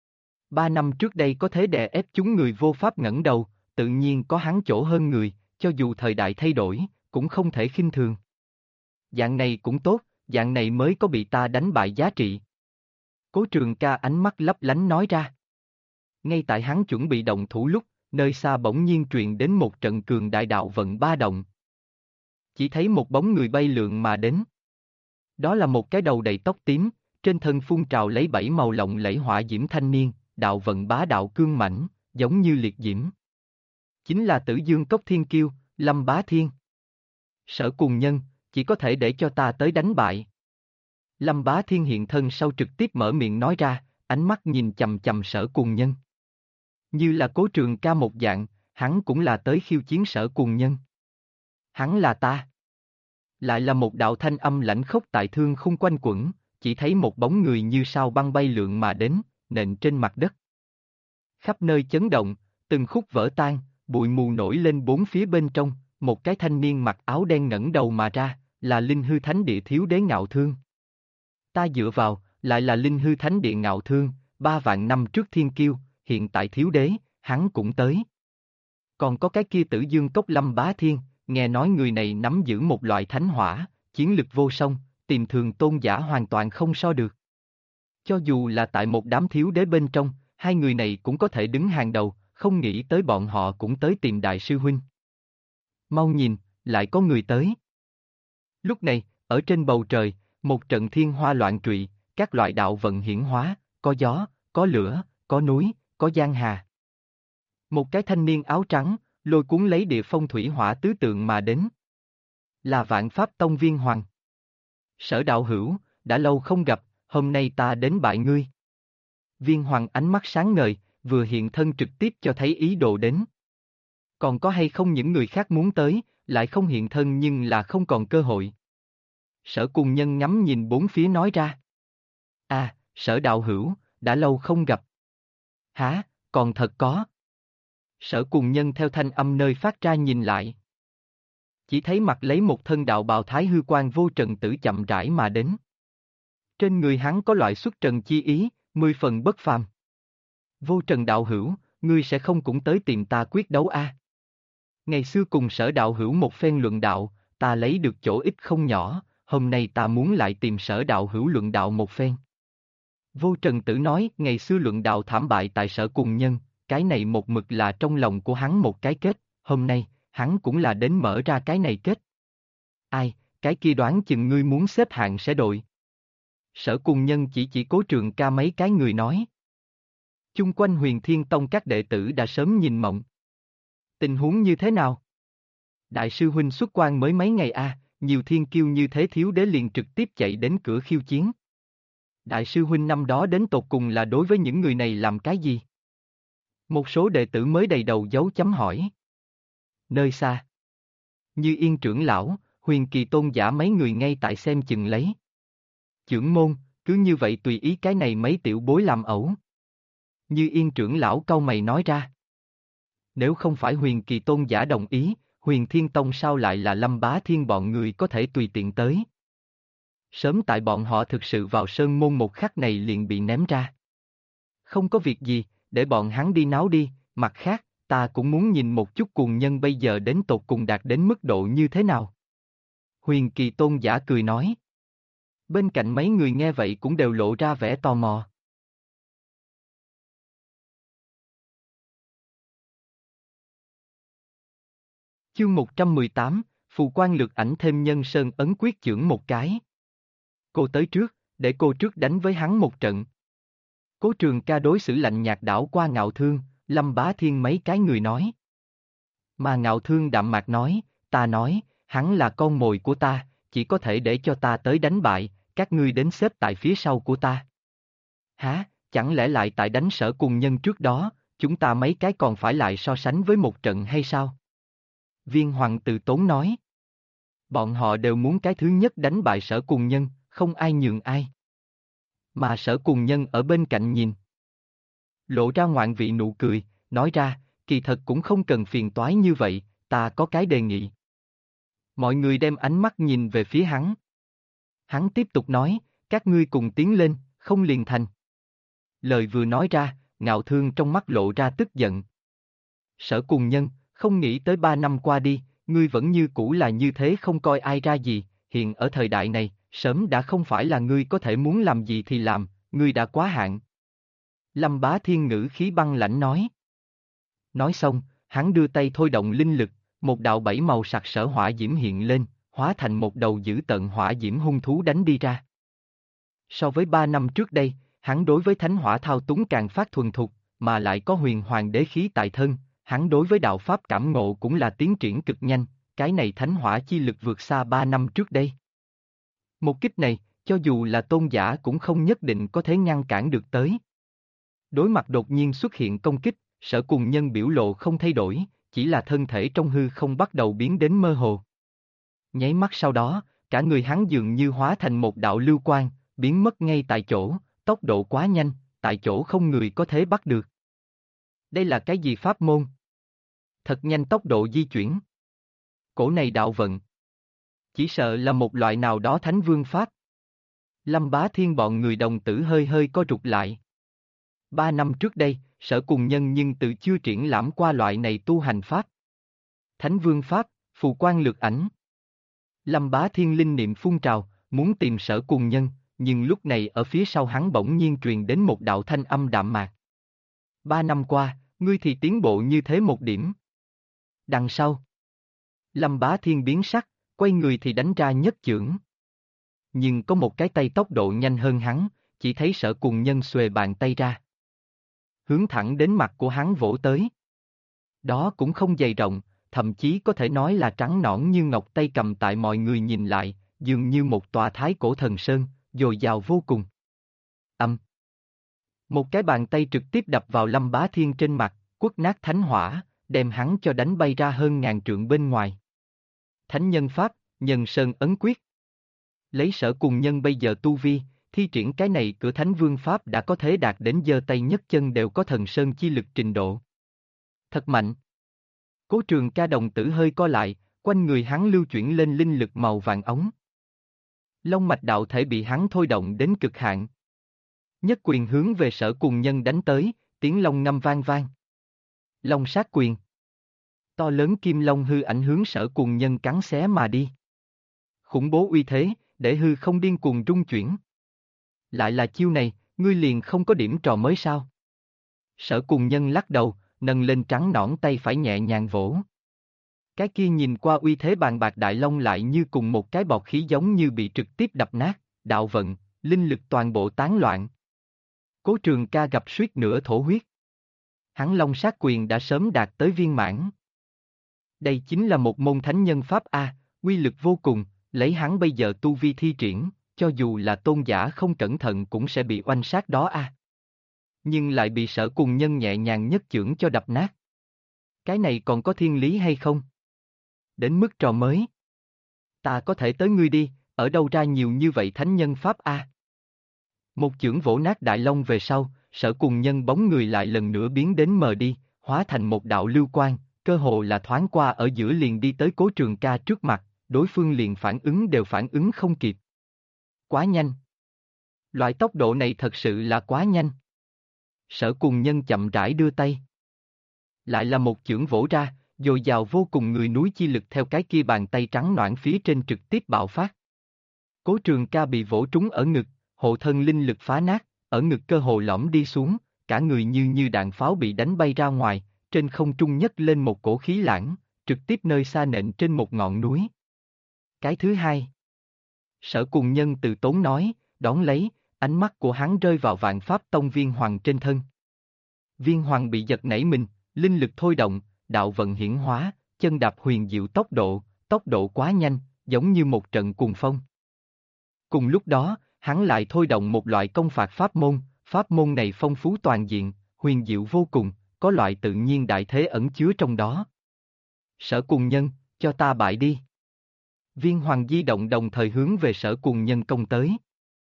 3 năm trước đây có thế đè ép chúng người vô pháp ngẩng đầu, tự nhiên có hắn chỗ hơn người, cho dù thời đại thay đổi, cũng không thể khinh thường. Dạng này cũng tốt, dạng này mới có bị ta đánh bại giá trị. Cố Trường Ca ánh mắt lấp lánh nói ra. Ngay tại hắn chuẩn bị động thủ lúc, nơi xa bỗng nhiên truyền đến một trận cường đại đạo vận ba động. Chỉ thấy một bóng người bay lượn mà đến. Đó là một cái đầu đầy tóc tím, trên thân phun trào lấy 7 màu lộng lẫy hỏa diễm thanh niên, đạo vận bá đạo cương mãnh, giống như liệt diễm. Chính là Tử Dương Cốc Thiên Kiêu, Lâm Bá Thiên. Sở Cùng Nhân, chỉ có thể để cho ta tới đánh bại. Lâm Bá Thiên hiện thân sau trực tiếp mở miệng nói ra, ánh mắt nhìn chầm chầm Sở Cùng Nhân. Như là Cố Trường Ca một dạng, hắn cũng là tới khiêu chiến Sở Cùng Nhân. Hắn là ta. Lại là một đạo thanh âm lãnh khốc tại thương khung quanh quẩn, chỉ thấy một bóng người như sao băng bay lượn mà đến, nện trên mặt đất. Khắp nơi chấn động, từng khúc vỡ tan, bụi mù nổi lên bốn phía bên trong, một cái thanh niên mặc áo đen ngẩng đầu mà ra, là Linh Hư Thánh Địa thiếu đế Ngạo Thương. Ta dựa vào, lại là Linh Hư Thánh Địa Ngạo Thương, 3 vạn năm trước thiên kiêu, hiện tại thiếu đế, hắn cũng tới. Còn có cái kia Tử Dương Cốc Lâm Bá Thiên, nghe nói người này nắm giữ một loại thánh hỏa, chiến lực vô song, tìm thường tôn giả hoàn toàn không so được. Cho dù là tại một đám thiếu đế bên trong, hai người này cũng có thể đứng hàng đầu, không nghĩ tới bọn họ cũng tới tìm đại sư huynh. Mau nhìn, lại có người tới. Lúc này, ở trên bầu trời, một trận thiên hoa loạn trụy, các loại đạo vận hiển hóa, có gió, có lửa, có núi, có giang hà. Một cái thanh niên áo trắng, lôi cuốn lấy địa phong thủy hỏa tứ tượng mà đến. Là Vạn Pháp Tông Viên Hoàng. Sở đạo hữu, đã lâu không gặp, hôm nay ta đến bại ngươi. Viên Hoàng ánh mắt sáng ngời, vừa hiện thân trực tiếp cho thấy ý đồ đến. Còn có hay không những người khác muốn tới, lại không hiện thân nhưng là không còn cơ hội. Sở Cùng Nhân ngắm nhìn bốn phía nói ra. À, Sở đạo hữu, đã lâu không gặp. Hả, còn thật có. Sở Cùng Nhân theo thanh âm nơi phát ra nhìn lại. Chỉ thấy mặt lấy một thân đạo bào thái hư quan vô trần tử chậm rãi mà đến. Trên người hắn có loại xuất trần chi ý, 10 phần bất phàm. Vô trần đạo hữu, ngươi sẽ không cũng tới tìm ta quyết đấu a? Ngày xưa cùng Sở đạo hữu một phen luận đạo, ta lấy được chỗ ích không nhỏ, hôm nay ta muốn lại tìm Sở đạo hữu luận đạo một phen. Vô trần tử nói, ngày xưa luận đạo thảm bại tại Sở Cùng Nhân, cái này một mực là trong lòng của hắn một cái kết, hôm nay, hắn cũng là đến mở ra cái này kết. Ai, cái kia đoán chừng ngươi muốn xếp hạng sẽ đội. Sở Cùng Nhân chỉ Cố Trường Ca mấy cái người nói. Chung quanh Huyền Thiên Tông các đệ tử đã sớm nhìn mộng. Tình huống như thế nào? Đại sư huynh xuất quan mới mấy ngày a, nhiều thiên kiêu như thế thiếu đế liền trực tiếp chạy đến cửa khiêu chiến. Đại sư huynh năm đó đến tột cùng là đối với những người này làm cái gì? Một số đệ tử mới đầy đầu dấu chấm hỏi. Nơi xa, Như Yên trưởng lão, Huyền Kỳ tôn giả mấy người ngay tại xem chừng lấy. Chưởng môn, cứ như vậy tùy ý cái này mấy tiểu bối làm ẩu. Như Yên trưởng lão cau mày nói ra. Nếu không phải Huyền Kỳ tôn giả đồng ý, Huyền Thiên Tông sao lại là Lâm Bá Thiên bọn người có thể tùy tiện tới. Sớm tại bọn họ thực sự vào sơn môn một khắc này liền bị ném ra. Không có việc gì, để bọn hắn đi náo đi, mặt khác, ta cũng muốn nhìn một chút cuồng nhân bây giờ đến tột cùng đạt đến mức độ như thế nào. Huyền Kỳ tôn giả cười nói. Bên cạnh mấy người nghe vậy cũng đều lộ ra vẻ tò mò. Chương 118, Phù Quan Lược Ảnh thêm Nhân Sơn ấn quyết chưởng một cái. Cô tới trước, để cô trước đánh với hắn một trận. Cố Trường Ca đối xử lạnh nhạt đảo qua Ngạo Thương, Lâm Bá Thiên mấy cái người nói. Mà Ngạo Thương đạm mạc nói, ta nói, hắn là con mồi của ta, chỉ có thể để cho ta tới đánh bại, các ngươi đến xếp tại phía sau của ta. Hả, chẳng lẽ lại tại đánh Sở Cùng Nhân trước đó, chúng ta mấy cái còn phải lại so sánh với một trận hay sao? Viên Hoàng từ tốn nói. Bọn họ đều muốn cái thứ nhất đánh bại Sở Cùng Nhân, không ai nhường ai. Mà Sở Cùng Nhân ở bên cạnh nhìn. Lộ ra ngoạn vị nụ cười, nói ra, kỳ thật cũng không cần phiền toái như vậy, ta có cái đề nghị. Mọi người đem ánh mắt nhìn về phía hắn. Hắn tiếp tục nói, các ngươi cùng tiến lên, không liền thành. Lời vừa nói ra, Ngạo Thương trong mắt lộ ra tức giận. Sở Cùng Nhân, không nghĩ tới 3 năm qua đi, ngươi vẫn như cũ là như thế không coi ai ra gì, hiện ở thời đại này, sớm đã không phải là ngươi có thể muốn làm gì thì làm, ngươi đã quá hạn. Lâm Bá Thiên ngữ khí băng lãnh nói. Nói xong, hắn đưa tay thôi động linh lực, một đạo 7 màu sặc sỡ hỏa diễm hiện lên, hóa thành một đầu dữ tợn hỏa diễm hung thú đánh đi ra. So với 3 năm trước đây, hắn đối với thánh hỏa thao túng càng phát thuần thục, mà lại có huyền hoàng đế khí tại thân, hắn đối với đạo pháp cảm ngộ cũng là tiến triển cực nhanh, cái này thánh hỏa chi lực vượt xa 3 năm trước đây. Một kích này, cho dù là tôn giả cũng không nhất định có thể ngăn cản được tới. Đối mặt đột nhiên xuất hiện công kích, Sở Cùng Nhân biểu lộ không thay đổi, chỉ là thân thể trong hư không bắt đầu biến đến mơ hồ. Nháy mắt sau đó, cả người hắn dường như hóa thành một đạo lưu quang, biến mất ngay tại chỗ, tốc độ quá nhanh, tại chỗ không người có thể bắt được. Đây là cái gì pháp môn? Thật nhanh tốc độ di chuyển. Cổ này đạo vận. Chỉ sợ là một loại nào đó thánh vương pháp. Lâm Bá Thiên bọn người đồng tử hơi hơi co rụt lại. 3 năm trước đây, Sở Cùng Nhân nhưng tự chưa triển lãm qua loại này tu hành pháp. Thánh vương pháp, Phù Quan Lược Ảnh. Lâm Bá Thiên linh niệm phun trào, muốn tìm Sở Cùng Nhân, nhưng lúc này ở phía sau hắn bỗng nhiên truyền đến một đạo thanh âm đạm mạc. 3 năm qua, ngươi thì tiến bộ như thế một điểm. Đằng sau, Lâm Bá Thiên biến sắc, quay người thì đánh ra nhất chưởng. Nhưng có một cái tay tốc độ nhanh hơn hắn, chỉ thấy Sở Cùng Nhân xuề bàn tay ra. Hướng thẳng đến mặt của hắn vỗ tới. Đó cũng không dày rộng, thậm chí có thể nói là trắng nõn như ngọc, tay cầm tại mọi người nhìn lại, dường như một tòa thái cổ thần sơn, dồi dào vô cùng. Một cái bàn tay trực tiếp đập vào Lâm Bá Thiên trên mặt, quất nát thánh hỏa, đem hắn cho đánh bay ra hơn ngàn trượng bên ngoài. Thánh nhân pháp, Nhân Sơn ấn quyết. Lấy Sở Cùng Nhân bây giờ tu vi, thi triển cái này cửa thánh vương pháp đã có thể đạt đến giơ tay nhấc chân đều có thần sơn chi lực trình độ. Thật mạnh. Cố Trường Ca đồng tử hơi co lại, quanh người hắn lưu chuyển lên linh lực màu vàng ống. Long mạch đạo thể bị hắn thôi động đến cực hạn. Nhất quyền hướng về Sở Cùng Nhân đánh tới, tiếng long ngâm vang vang. Long sát quyền. To lớn kim long hư ảnh hướng Sở Cùng Nhân cắn xé mà đi. Khủng bố uy thế, để hư không điên cuồng rung chuyển. Lại là chiêu này, ngươi liền không có điểm trò mới sao? Sở Cùng Nhân lắc đầu, nâng lên trắng nõn tay phải nhẹ nhàng vỗ. Cái kia nhìn qua uy thế bàn bạc đại long lại như cùng một cái bọt khí giống như bị trực tiếp đập nát, đạo vận, linh lực toàn bộ tán loạn. Cố Trường Ca gặp suýt nữa thổ huyết. Hắn long sát quyền đã sớm đạt tới viên mãn. Đây chính là một môn thánh nhân pháp A, uy lực vô cùng, lấy hắn bây giờ tu vi thi triển, cho dù là tôn giả không cẩn thận cũng sẽ bị oanh sát đó A. Nhưng lại bị Sở Cùng Nhân nhẹ nhàng nhất chưởng cho đập nát. Cái này còn có thiên lý hay không? Đến mức trò mới. Ta có thể tới ngươi đi, ở đâu ra nhiều như vậy thánh nhân pháp A? Một chưởng vỗ nát đại long về sau, Sở Cùng Nhân bóng người lại lần nữa biến đến mờ đi, hóa thành một đạo lưu quang, cơ hồ là thoáng qua ở giữa liền đi tới Cố Trường Ca trước mặt, đối phương liền phản ứng đều phản ứng không kịp. Quá nhanh. Loại tốc độ này thật sự là quá nhanh. Sở Cùng Nhân chậm rãi đưa tay. Lại là một chưởng vỗ ra, dồi dào vô cùng người núi chi lực theo cái kia bàn tay trắng nõn phía trên trực tiếp bạo phát. Cố Trường Ca bị vỗ trúng ở ngực, hộ thân linh lực phá nát, ở ngực cơ hồ lõm đi xuống, cả người như đạn pháo bị đánh bay ra ngoài, trên không trung nhấc lên một cổ khí lãng, trực tiếp nơi xa nện trên một ngọn núi. Cái thứ hai. Sở Cùng Nhân từ tốn nói, đón lấy, ánh mắt của hắn rơi vào Vạn Pháp Tông Viên Hoàng trên thân. Viên Hoàng bị giật nảy mình, linh lực thôi động, đạo vận hiển hóa, chân đạp huyền diệu tốc độ quá nhanh, giống như một trận cuồng phong. Cùng lúc đó, hắn lại thôi động một loại công phạt pháp môn này phong phú toàn diện, huyền diệu vô cùng, có loại tự nhiên đại thế ẩn chứa trong đó. Sở Cùng Nhân, cho ta bại đi. Viên Hoàng di động đồng thời hướng về Sở Cùng Nhân công tới.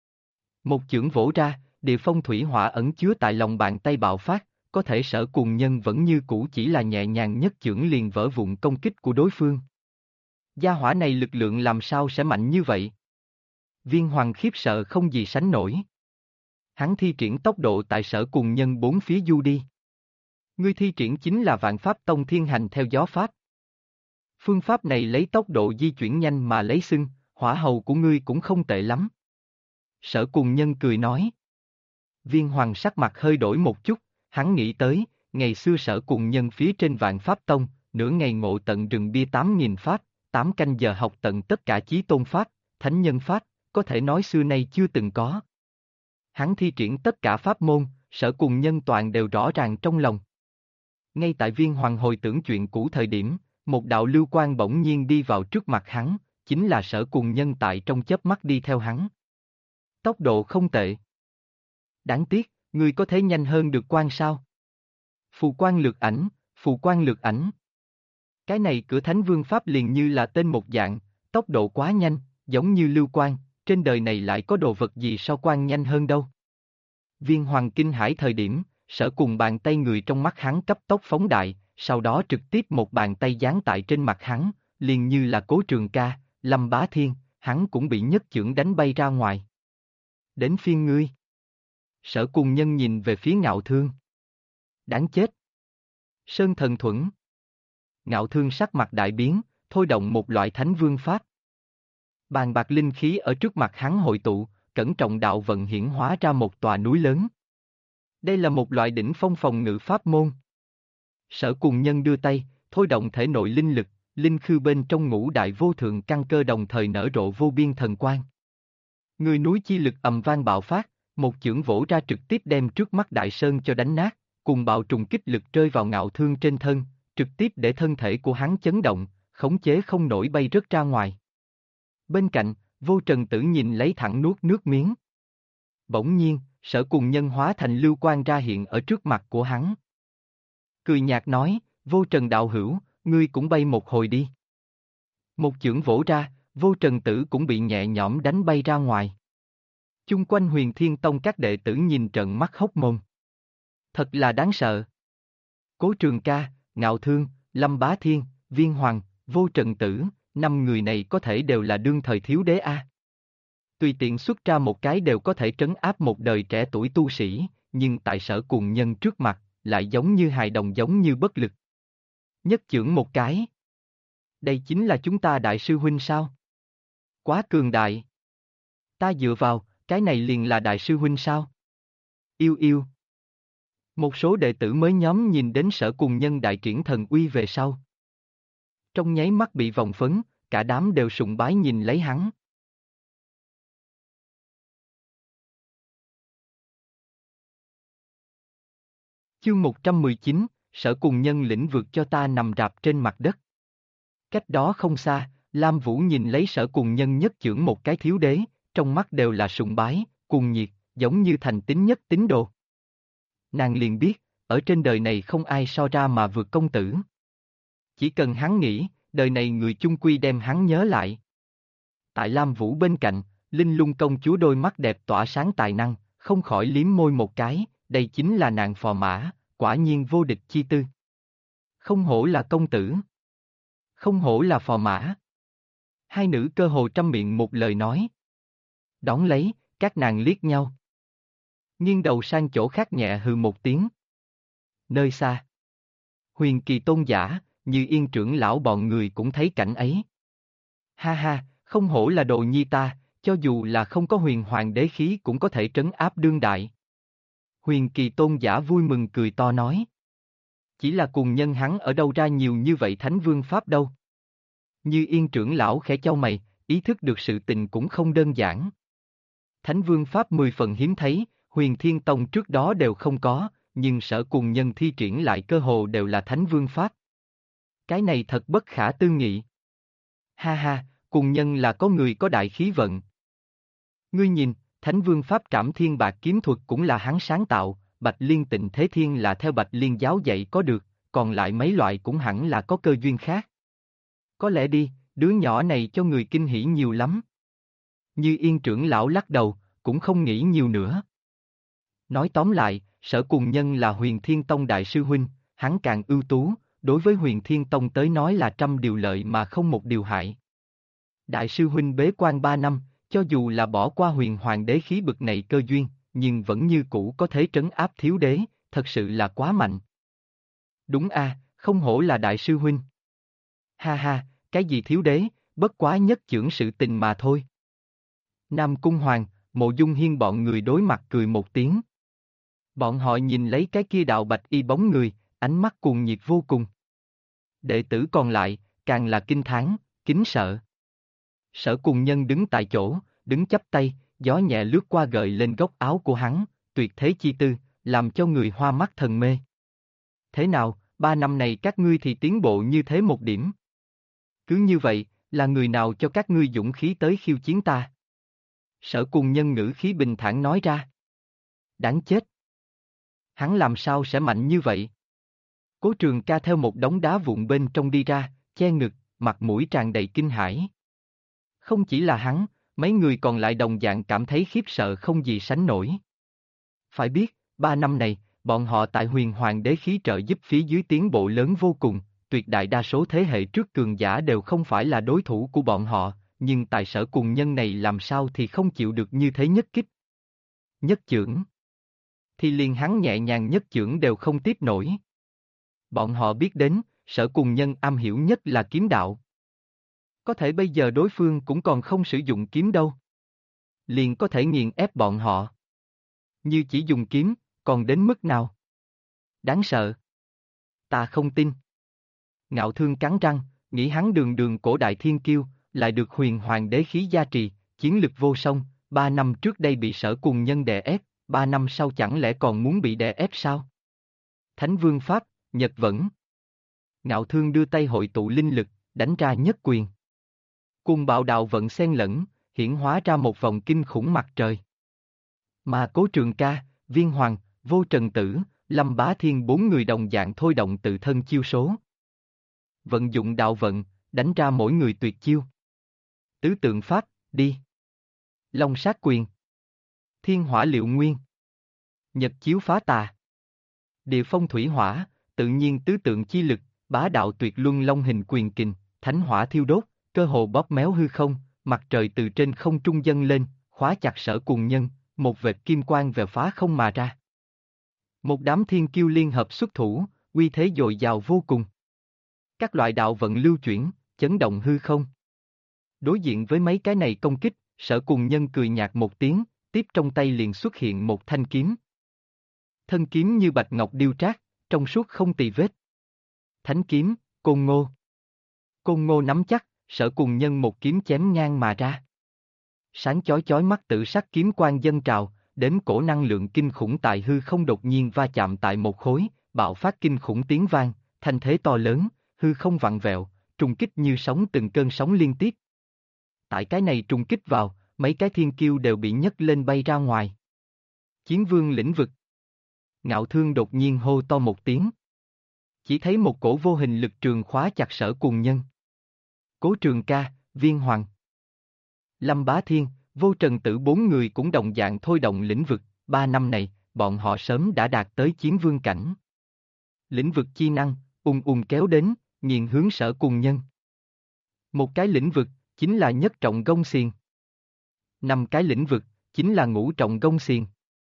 Một chưởng vỗ ra, địa phong thủy hỏa ẩn chứa tại lòng bàn tay bạo phát, có thể Sở Cùng Nhân vẫn như cũ chỉ là nhẹ nhàng nhất chưởng liền vỡ vụn công kích của đối phương. Gia hỏa này lực lượng làm sao sẽ mạnh như vậy? Viên Hoàng khiếp sợ không gì sánh nổi. Hắn thi triển tốc độ tại Sở Cùng Nhân bốn phía du đi. Ngươi thi triển chính là Vạn Pháp Tông Thiên Hành theo gió pháp. Phương pháp này lấy tốc độ di chuyển nhanh mà lấy xưng, hỏa hầu của ngươi cũng không tệ lắm. Sở Cùng Nhân cười nói. Viên Hoàng sắc mặt hơi đổi một chút, hắn nghĩ tới, ngày xưa Sở Cùng Nhân phía trên Vạn Pháp Tông, nửa ngày ngộ tận rừng bia 8.000 pháp, 8 canh giờ học tận tất cả chí tôn pháp, thánh nhân pháp, có thể nói xưa nay chưa từng có. Hắn thi triển tất cả pháp môn, Sở Cùng Nhân toàn đều rõ ràng trong lòng. Ngay tại Viên Hoàng hồi tưởng chuyện cũ thời điểm, một đạo lưu quang bỗng nhiên đi vào trước mặt hắn, chính là Sở Cùng Nhân tại trong chớp mắt đi theo hắn. Tốc độ không tệ. Đáng tiếc, ngươi có thể nhanh hơn được quang sao? Phù quang lược ảnh. Cái này cửa thánh vương pháp liền như là tên một dạng, tốc độ quá nhanh, giống như lưu quang, trên đời này lại có đồ vật gì so quang nhanh hơn đâu. Viên Hoàng kinh hãi thời điểm, Sở Cùng bàn tay người trong mắt hắn cấp tốc phóng đại, sau đó trực tiếp một bàn tay giáng tại trên mặt hắn, liền như là Cố Trường Ca, Lâm Bá Thiên, hắn cũng bị nhất chưởng đánh bay ra ngoài. Đến phiên ngươi. Sở Cùng Nhân nhìn về phía Ngạo Thương. Đáng chết. Sơn Thần Thuẫn. Ngạo Thương sắc mặt đại biến, thôi động một loại thánh vương pháp. Bàn bạc linh khí ở trước mặt hắn hội tụ, cẩn trọng đạo vận hiển hóa ra một tòa núi lớn. Đây là một loại đỉnh phong phòng ngự pháp môn. Sở Cùng Nhân đưa tay, thôi động thể nội linh lực, linh khư bên trong ngũ đại vô thượng căn cơ đồng thời nở rộ vô biên thần quang. Người núi chi lực ầm vang bạo phát, Một chưởng vỗ ra trực tiếp đem trước mắt Đại Sơn cho đánh nát, cùng bạo trùng kích lực rơi vào Ngạo Thương trên thân, trực tiếp để thân thể của hắn chấn động, khống chế không nổi bay rớt ra ngoài. Bên cạnh, Vô Trần Tử nhìn lấy thẳng nuốt nước miếng. Bỗng nhiên, Sở Cùng Nhân hóa thành lưu quang ra hiện ở trước mặt của hắn. Cười nhạt nói, Vô Trần đạo hữu, ngươi cũng bay một hồi đi. Một chưởng vỗ ra, Vô Trần Tử cũng bị nhẹ nhõm đánh bay ra ngoài. Chung quanh Huyền Thiên Tông các đệ tử nhìn trợn mắt hốc mồm. Thật là đáng sợ. Cố Trường Ca, Ngạo Thương, Lâm Bá Thiên, Viên Hoàng, Vô Trần Tử, 5 người này có thể đều là đương thời thiếu đế a. Tùy tiện xuất ra một cái đều có thể trấn áp một đời trẻ tuổi tu sĩ, nhưng tại Sở Cùng Nhân trước mặt, lại giống như hài đồng giống như bất lực. Nhất chưởng một cái. Đây chính là chúng ta đại sư huynh sao? Quá cường đại. Ta dựa vào, cái này liền là đại sư huynh sao? Yêu yêu. Một số đệ tử mới nhóm nhìn đến Sở Cùng Nhân đại triển thần uy về sau. Trong nháy mắt bị vòng phấn, cả đám đều sùng bái nhìn lấy hắn. Chương 119, Sở Cùng Nhân lĩnh vực cho ta nằm rạp trên mặt đất. Cách đó không xa, Lam Vũ nhìn lấy Sở Cùng Nhân nhất chưởng một cái thiếu đế, trong mắt đều là sùng bái, cuồng nhiệt, giống như thành tín nhất tín đồ. Nàng liền biết, ở trên đời này không ai so ra mà vượt công tử. Chỉ cần hắn nghĩ, đời này người chung quy đem hắn nhớ lại. Tại Lam Vũ bên cạnh, Linh Lung công chúa đôi mắt đẹp tỏa sáng tài năng, không khỏi liếm môi một cái, đây chính là nàng phò mã, quả nhiên vô địch chi tư. Không hổ là công tử. Không hổ là phò mã. Hai nữ cơ hồ trăm miệng một lời nói. Đón lấy, các nàng liếc nhau. Nghiêng đầu sang chỗ khác nhẹ hừ một tiếng. Nơi xa. Huyền Kỳ tôn giả, Như Yên trưởng lão bọn người cũng thấy cảnh ấy. Ha ha, không hổ là đồ nhi ta, cho dù là không có huyền hoàng đế khí cũng có thể trấn áp đương đại. Huyền Kỳ tôn giả vui mừng cười to nói. Chỉ là cùng nhân hắn ở đâu ra nhiều như vậy thánh vương pháp đâu. Như Yên trưởng lão khẽ chau mày, ý thức được sự tình cũng không đơn giản. Thánh vương pháp 10 phần hiếm thấy, Huyền Thiên Tông trước đó đều không có, nhưng Sở Cùng Nhân thi triển lại cơ hồ đều là thánh vương pháp. Cái này thật bất khả tư nghị. Ha ha, Cùng Nhân là có người có đại khí vận. Ngươi nhìn, Thánh Vương Pháp Trảm Thiên Bạc kiếm thuật cũng là hắn sáng tạo, Bạch Liên Tịnh Thế Thiên là theo Bạch Liên giáo dạy có được, còn lại mấy loại cũng hẳn là có cơ duyên khác. Có lẽ đi, đứa nhỏ này cho người kinh hỉ nhiều lắm. Như Yên trưởng lão lắc đầu, cũng không nghĩ nhiều nữa. Nói tóm lại, Sở Cùng Nhân là Huyền Thiên Tông đại sư huynh, hắn càng ưu tú, đối với Huyền Thiên Tông tới nói là trăm điều lợi mà không một điều hại. Đại sư huynh bế quan 3 năm, cho dù là bỏ qua huyền hoàng đế khí bực này cơ duyên, nhưng vẫn như cũ có thể trấn áp thiếu đế, thật sự là quá mạnh. Đúng a, không hổ là đại sư huynh. Ha ha, cái gì thiếu đế, bất quá nhất chưởng sự tình mà thôi. Nam Cung Hoàng, Mộ Dung Hiên bọn người đối mặt cười một tiếng. Bọn họ nhìn lấy cái kia đạo bạch y bóng người, ánh mắt cuồng nhiệt vô cùng. Đệ tử còn lại, càng là kinh thán, kính sợ. Sở Cùng Nhân đứng tại chỗ, đứng chắp tay, gió nhẹ lướt qua gợi lên góc áo của hắn, tuyệt thế chi tư, làm cho người hoa mắt thần mê. Thế nào, 3 năm này các ngươi thì tiến bộ như thế một điểm. Cứ như vậy, là người nào cho các ngươi dũng khí tới khiêu chiến ta? Sở Cùng Nhân ngữ khí bình thản nói ra. Đáng chết. Hắn làm sao sẽ mạnh như vậy? Cố Trường Ca theo một đống đá vụn bên trong đi ra, che ngực, mặt mũi tràn đầy kinh hãi. Không chỉ là hắn, mấy người còn lại đồng dạng cảm thấy khiếp sợ không gì sánh nổi. Phải biết, 3 năm này, bọn họ tại Huyền Hoàng đế khí trợ giúp phía dưới tiến bộ lớn vô cùng, tuyệt đại đa số thế hệ trước cường giả đều không phải là đối thủ của bọn họ, nhưng tại Sở Cùng Nhân này làm sao thì không chịu được như thế nhất kích. Nhất chưởng. Thì liền hắn nhẹ nhàng nhất chưởng đều không tiếp nổi. Bọn họ biết đến, Sở Cùng Nhân am hiểu nhất là kiếm đạo. Có thể bây giờ đối phương cũng còn không sử dụng kiếm đâu. Liền có thể nghiền ép bọn họ. Như chỉ dùng kiếm, còn đến mức nào? Đáng sợ. Ta không tin. Ngạo Thương cắn răng, nghĩ hắn đường đường cổ đại thiên kiêu, lại được huyền hoàng đế khí gia trì, chiến lực vô song, 3 năm trước đây bị Sở Cùng Nhân đè ép, 3 năm sau chẳng lẽ còn muốn bị đè ép sao? Thánh Vương Pháp, Nhật Vẫn. Ngạo Thương đưa tay hội tụ linh lực, đánh ra nhất quyền. Cùng bạo đạo vận xen lẫn, hiển hóa ra một vòng kinh khủng mặt trời. Mà Cố Trường Ca, Viên Hoàng, Vô Trần Tử, Lâm Bá Thiên bốn người đồng dạng thôi động tự thân chiêu số. Vận dụng đạo vận, đánh ra mỗi người tuyệt chiêu. Tứ tượng Pháp, đi. Long sát quyền. Thiên hỏa liệu nguyên. Nhật chiếu phá tà. Địa phong thủy hỏa, tự nhiên tứ tượng chi lực, bá đạo tuyệt luân long hình quyền kình, thánh hỏa thiêu đốt, cơ hồ bóp méo hư không, mặt trời từ trên không trung dâng lên, khóa chặt Sở Cùng Nhân, một vệt kim quang vèo phá không mà ra. Một đám thiên kiêu liên hợp xuất thủ, uy thế dồi dào vô cùng. Các loại đạo vận lưu chuyển, chấn động hư không. Đối diện với mấy cái này công kích, Sở Cùng Nhân cười nhạt một tiếng, tiếp trong tay liền xuất hiện một thanh kiếm. Thân kiếm như bạch ngọc điêu trác, trong suốt không tì vết. Thánh kiếm, Côn Ngô. Côn Ngô nắm chắc, Sở Cùng Nhân một kiếm chém ngang mà ra. Sáng chói chói mắt tự sắc kiếm quang dâng trào, đến cổ năng lượng kinh khủng tại hư không đột nhiên va chạm tại một khối, bạo phát kinh khủng tiếng vang, thanh thế to lớn, hư không vặn vẹo, trùng kích như sóng từng cơn sóng liên tiếp. Tại cái này trùng kích vào, mấy cái thiên kiêu đều bị nhấc lên bay ra ngoài. Chiến vương lĩnh vực. Ngạo Thương đột nhiên hô to một tiếng. Chỉ thấy một cổ vô hình lực trường khóa chặt Sở Cùng Nhân. Cố Trường Ca, Viên Hoàng, Lâm Bá Thiên, Vô Trần Tử bốn người cũng đồng dạng thôi động lĩnh vực, 3 năm này, bọn họ sớm đã đạt tới chiến vương cảnh. Lĩnh vực chi năng, ùng ùng kéo đến, nghiền hướng Sở Cùng Nhân. Một cái lĩnh vực, chính là nhất trọng gông xiềng. 5 cái lĩnh vực, chính là ngũ trọng gông xiềng.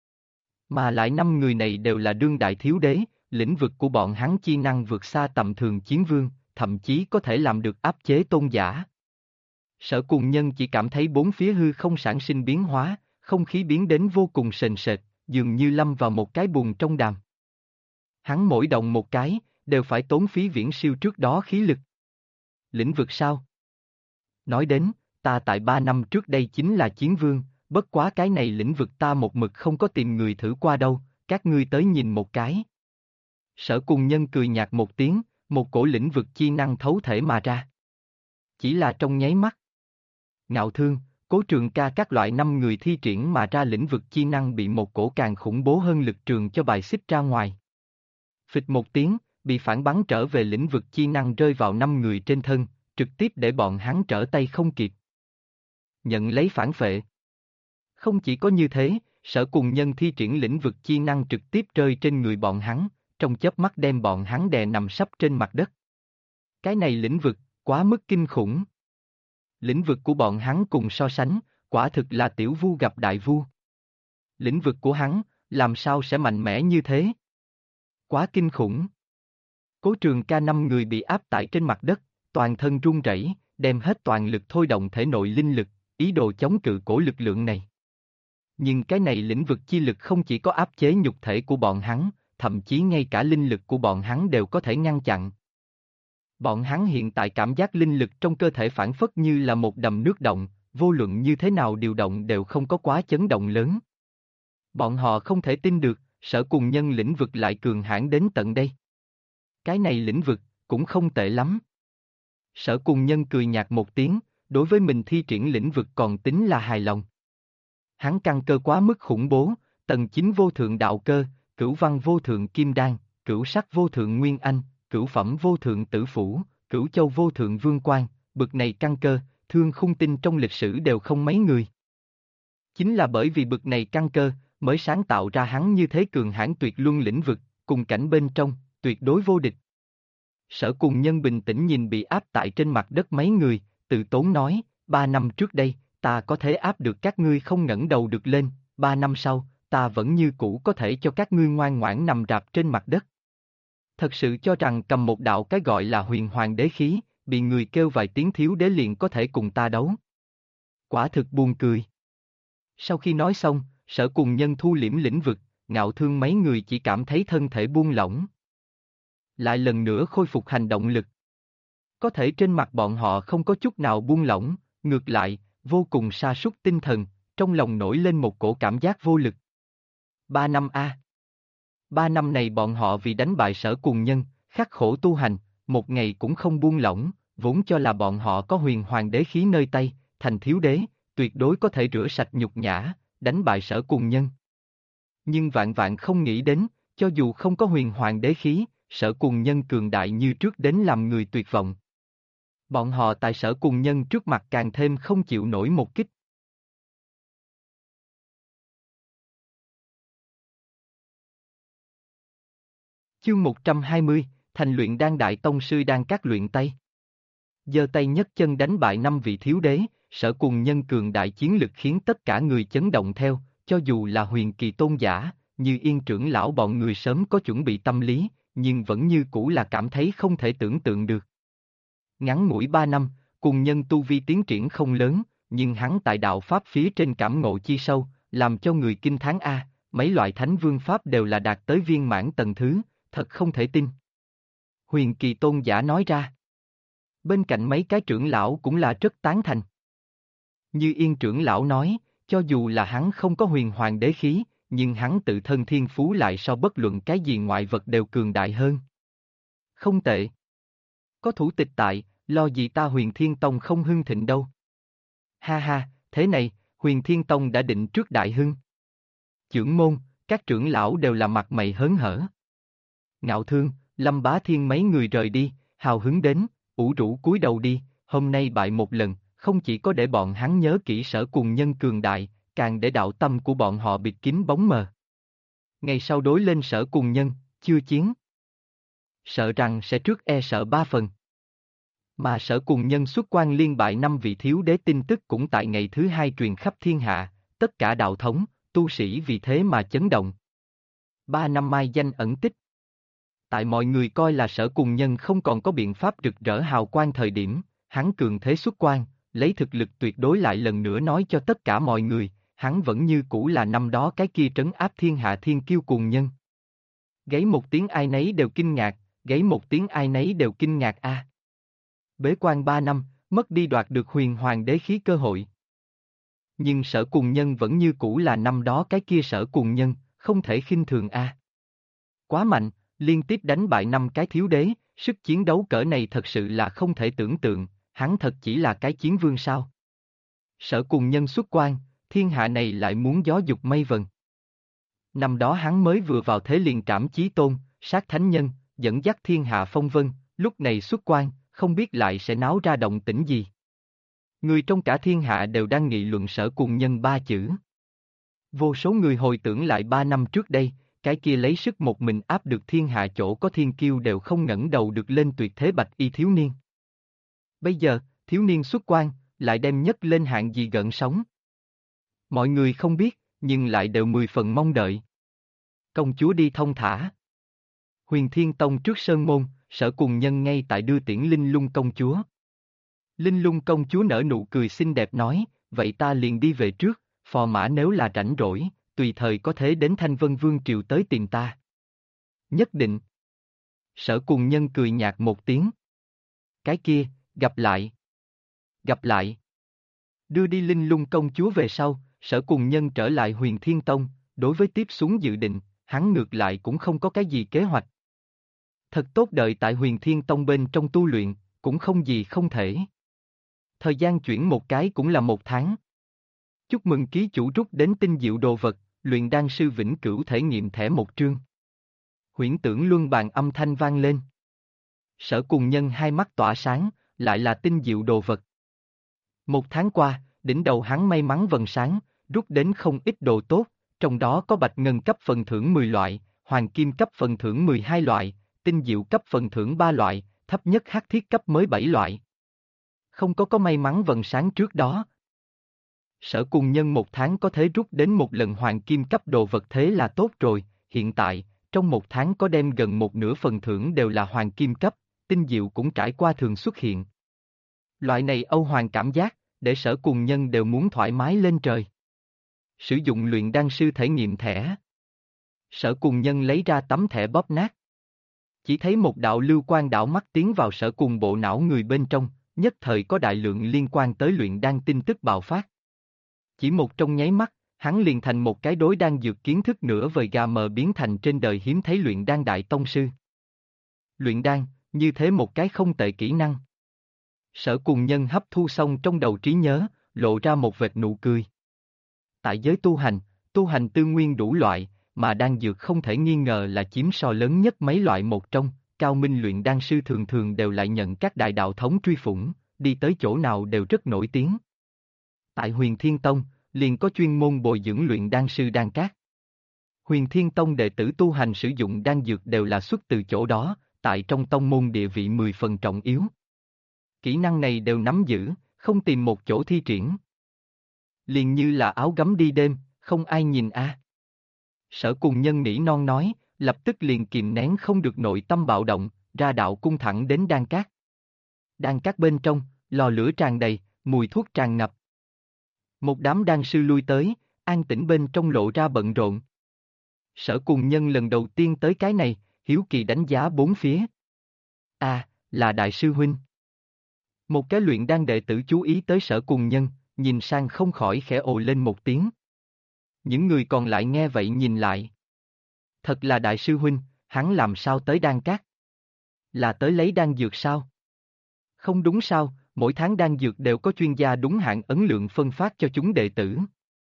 Mà lại 5 người này đều là đương đại thiếu đế, lĩnh vực của bọn hắn chi năng vượt xa tầm thường chiến vương, thậm chí có thể làm được áp chế tôn giả. Sở Cùng Nhân chỉ cảm thấy bốn phía hư không sản sinh biến hóa, không khí biến đến vô cùng sền sệt, dường như lâm vào một cái buồng trong đàm. Hắn mỗi động một cái, đều phải tốn phí viễn siêu trước đó khí lực. Lĩnh vực sao? Nói đến, ta tại 3 năm trước đây chính là chiến vương, bất quá cái này lĩnh vực ta một mực không có tìm người thử qua đâu, các ngươi tới nhìn một cái. Sở Cùng Nhân cười nhạt một tiếng, một cổ lĩnh vực chi năng thấu thể mà ra. Chỉ là trong nháy mắt. Ngạo Thương, Cố Trường Ca các loại 5 người thi triển mà ra lĩnh vực chi năng bị một cổ càng khủng bố hơn lực trường cho bài xích ra ngoài. Phịch một tiếng, bị phản bắn trở về lĩnh vực chi năng rơi vào 5 người trên thân, trực tiếp để bọn hắn trở tay không kịp. Nhận lấy phản phệ. Không chỉ có như thế, Sở Cùng Nhân thi triển lĩnh vực chi năng trực tiếp rơi trên người bọn hắn, trong chớp mắt đem bọn hắn đè nằm sấp trên mặt đất. Cái này lĩnh vực, quá mức kinh khủng. Lĩnh vực của bọn hắn cùng so sánh, quả thực là tiểu vu gặp đại vu. Lĩnh vực của hắn, làm sao sẽ mạnh mẽ như thế? Quá kinh khủng. Cố Trường Ca 5 người bị áp tại trên mặt đất, toàn thân run rẩy, đem hết toàn lực thôi động thể nội linh lực, ý đồ chống cự cổ lực lượng này. Nhưng cái này lĩnh vực chi lực không chỉ có áp chế nhục thể của bọn hắn, thậm chí ngay cả linh lực của bọn hắn đều có thể ngăn chặn. Bọn hắn hiện tại cảm giác linh lực trong cơ thể phản phất như là một đầm nước động, vô luận như thế nào điều động đều không có quá chấn động lớn. Bọn họ không thể tin được, Sở Cùng Nhân lĩnh vực lại cường hãn đến tận đây. Cái này lĩnh vực, cũng không tệ lắm. Sở Cùng Nhân cười nhạt một tiếng, đối với mình thi triển lĩnh vực còn tính là hài lòng. Hắn căn cơ quá mức khủng bố, tầng 9 vô thượng đạo cơ, cửu văn vô thượng kim đan, cửu sắc vô thượng nguyên anh, cửu phẩm vô thượng tử phủ, cửu châu vô thượng vương quan, bực này căn cơ, Thương Khung Tinh trong lịch sử đều không mấy người. Chính là bởi vì bực này căn cơ, mới sáng tạo ra hắn như thế cường hãn tuyệt luân lĩnh vực, cùng cảnh bên trong, tuyệt đối vô địch. Sở Cùng Nhân bình tĩnh nhìn bị áp tại trên mặt đất mấy người, tự tốn nói, 3 năm trước đây, ta có thể áp được các ngươi không ngẩng đầu được lên, 3 năm sau, ta vẫn như cũ có thể cho các ngươi ngoan ngoãn nằm rạp trên mặt đất. Thật sự cho rằng cầm một đạo cái gọi là huyền hoàng đế khí, bị người kêu vài tiếng thiếu đế liền có thể cùng ta đấu. Quả thực buồn cười. Sau khi nói xong, Sở Cùng Nhân thu liễm lĩnh vực, Ngạo Thương mấy người chỉ cảm thấy thân thể buông lỏng. Lại lần nữa khôi phục hành động lực. Có thể trên mặt bọn họ không có chút nào buông lỏng, ngược lại, vô cùng sa sút tinh thần, trong lòng nổi lên một cổ cảm giác vô lực. 3 năm a. 3 năm này bọn họ vì đánh bại Sở Cùng Nhân, khắc khổ tu hành, một ngày cũng không buông lỏng, vốn cho là bọn họ có huyền hoàng đế khí nơi tay, thành thiếu đế, tuyệt đối có thể rửa sạch nhục nhã, đánh bại Sở Cùng Nhân. Nhưng vạn vạn không nghĩ đến, cho dù không có huyền hoàng đế khí, Sở Cùng Nhân cường đại như trước đến làm người tuyệt vọng. Bọn họ tại Sở Cùng Nhân trước mặt càng thêm không chịu nổi một kích. Chương 120, thành luyện đan đại tông sư đan các luyện tay. Giơ tay nhấc chân đánh bại 5 vị thiếu đế, Sở Cùng Nhân cường đại chiến lực khiến tất cả người chấn động theo, cho dù là huyền kỳ tôn giả, như Yên trưởng lão bọn người sớm có chuẩn bị tâm lý, nhưng vẫn như cũ là cảm thấy không thể tưởng tượng được. Ngắn ngủi 3 năm, Cùng Nhân tu vi tiến triển không lớn, nhưng hắn tại đạo pháp phía trên cảm ngộ chi sâu, làm cho người kinh thán a, mấy loại thánh vương pháp đều là đạt tới viên mãn tầng thứ, thật không thể tin. Huyền kỳ tôn giả nói ra. Bên cạnh mấy cái trưởng lão cũng là rất tán thành. Như Yên trưởng lão nói, cho dù là hắn không có huyền hoàng đế khí, nhưng hắn tự thân thiên phú lại so bất luận cái gì ngoại vật đều cường đại hơn. Không tệ. Có thủ tịch tại, lo gì ta Huyền Thiên Tông không hưng thịnh đâu. Ha ha, thế này, Huyền Thiên Tông đã định trước đại hưng. Chưởng môn, các trưởng lão đều là mặt mày hớn hở. Ngạo Thương, Lâm Bá Thiên mấy người rời đi, hào hứng đến, ủ rũ cúi đầu đi, hôm nay bại một lần, không chỉ có để bọn hắn nhớ kỹ Sở Cùng Nhân cường đại, càng để đạo tâm của bọn họ bịt kín bóng mờ. Ngày sau đối lên Sở Cùng Nhân, chưa chiến. Sợ rằng sẽ trước e sợ 3 phần. Mà Sở Cùng Nhân xuất quan liên bại 5 vị thiếu đế tin tức cũng tại ngày thứ 2 truyền khắp thiên hạ, tất cả đạo thống, tu sĩ vì thế mà chấn động. 3 năm mai danh ẩn tích. Tại mọi người coi là Sở Cùng Nhân không còn có biện pháp rực rỡ hào quang thời điểm, hắn cường thế xuất quan, lấy thực lực tuyệt đối lại lần nữa nói cho tất cả mọi người, hắn vẫn như cũ là năm đó cái kia trấn áp thiên hạ thiên kiêu Cùng Nhân. Gáy một tiếng ai nấy đều kinh ngạc, gáy một tiếng ai nấy đều kinh ngạc a. Bế quan 3 năm, mất đi đoạt được huyền hoàng đế khí cơ hội. Nhưng Sở Cùng Nhân vẫn như cũ là năm đó cái kia Sở Cùng Nhân, không thể khinh thường a. Quá mạnh, liên tiếp đánh bại 5 cái thiếu đế, sức chiến đấu cỡ này thật sự là không thể tưởng tượng, hắn thật chỉ là cái chiến vương sao. Sở Cùng Nhân xuất quan, thiên hạ này lại muốn gió dục mây vần. Năm đó hắn mới vừa vào thế liền trảm chí tôn, sát thánh nhân, dẫn dắt thiên hạ phong vân, lúc này xuất quan, không biết lại sẽ náo ra động tĩnh gì. Người trong cả thiên hạ đều đang nghị luận Sở Cùng Nhân 3 chữ. Vô số người hồi tưởng lại 3 năm trước đây, cái kia lấy sức một mình áp được thiên hạ chỗ có thiên kiêu đều không ngẩng đầu được lên tuyệt thế bạch y thiếu niên. Bây giờ, thiếu niên xuất quan, lại đem nhất lên hạng gì gợn sóng. Mọi người không biết, nhưng lại đều 10 phần mong đợi. Công chúa đi thông thả. Huyền Thiên Tông trước sơn môn, Sở Cùng Nhân ngay tại đưa tiễn Linh Lung công chúa. Linh Lung công chúa nở nụ cười xinh đẹp nói, vậy ta liền đi về trước, phò mã nếu là rảnh rỗi, tùy thời có thể đến Thanh Vân Vương triều tới tìm ta. Nhất định. Sở Cùng Nhân cười nhạt một tiếng. Cái kia, gặp lại. Gặp lại. Đưa đi Linh Lung công chúa về sau, Sở Cùng Nhân trở lại Huyền Thiên Tông, đối với tiếp xuống dự định, hắn ngược lại cũng không có cái gì kế hoạch. Thật tốt đợi tại Huyền Thiên Tông bên trong tu luyện, cũng không gì không thể. Thời gian chuyển một cái cũng là 1 tháng. Chúc mừng ký chủ rút đến tinh diệu đồ vật, luyện đan sư vĩnh cửu thể nghiệm thẻ 1 trương. Huyễn tưởng luân bàn âm thanh vang lên. Sở Cùng Nhân hai mắt tỏa sáng, lại là tinh diệu đồ vật. 1 tháng qua, đỉnh đầu hắn may mắn vần sáng, rút đến không ít đồ tốt, trong đó có bạch ngân cấp phần thưởng 10 loại, hoàng kim cấp phần thưởng 12 loại, tinh diệu cấp phần thưởng 3 loại, thấp nhất hắc thiết cấp mới 7 loại. Không có may mắn vần sáng trước đó. Sở Cùng Nhân 1 tháng có thể rút đến 1 lần hoàng kim cấp đồ vật thế là tốt rồi, hiện tại, trong 1 tháng có đem gần 1/2 phần thưởng đều là hoàng kim cấp, tinh diệu cũng trải qua thường xuất hiện. Loại này Âu Hoàng cảm giác, để Sở Cùng Nhân đều muốn thoải mái lên trời. Sử dụng luyện đan sư thể nghiệm thẻ. Sở Cùng Nhân lấy ra tấm thẻ bóp nát. Chỉ thấy một đạo lưu quang đảo mắt tiến vào Sở Cùng bộ não người bên trong, nhất thời có đại lượng liên quan tới luyện đan tin tức bạo phát. Chỉ một trong nháy mắt, Hắn liền thành một cái đối đan dược kiến thức nửa vời gà mờ biến thành trên đời hiếm thấy luyện đan đại tông sư. Luyện đan, như thế một cái không tệ kỹ năng. Sở Cùng Nhân hấp thu xong trong đầu trí nhớ, lộ ra một vệt nụ cười. Tại giới tu hành tư nguyên đủ loại, mà đan dược không thể nghi ngờ là chiếm so lớn nhất mấy loại một trong, cao minh luyện đan sư thường thường đều lại nhận các đại đạo thống truy phủng, đi tới chỗ nào đều rất nổi tiếng. Tại Huyền Thiên Tông, liền có chuyên môn bồi dưỡng luyện đan sư đan cát. Huyền Thiên Tông đệ tử tu hành sử dụng đan dược đều là xuất từ chỗ đó, tại trong tông môn địa vị 10 phần trọng yếu. Kỹ năng này đều nắm giữ, không tìm một chỗ thi triển. Liền như là áo gấm đi đêm, không ai nhìn a. Sở Cùng Nhân nỉ non nói, lập tức liền kìm nén không được nội tâm bạo động, ra đạo cung thẳng đến đan cát. Đan cát bên trong, lò lửa tràn đầy, mùi thuốc tràn ngập. Một đám đan sư lui tới, an tĩnh bên trong lộ ra bận rộn. Sở Cùng Nhân lần đầu tiên tới cái này, hiếu kỳ đánh giá bốn phía. Là đại sư huynh. Một cái luyện đan đệ tử chú ý tới Sở Cùng Nhân, nhìn sang không khỏi khẽ ồ lên một tiếng. Những người còn lại nghe vậy nhìn lại. Thật là đại sư huynh, hắn làm sao tới đan cát? Là tới lấy đan dược sao? Không đúng sao, mỗi tháng đan dược đều có chuyên gia đúng hạn ấn lượng phân phát cho chúng đệ tử.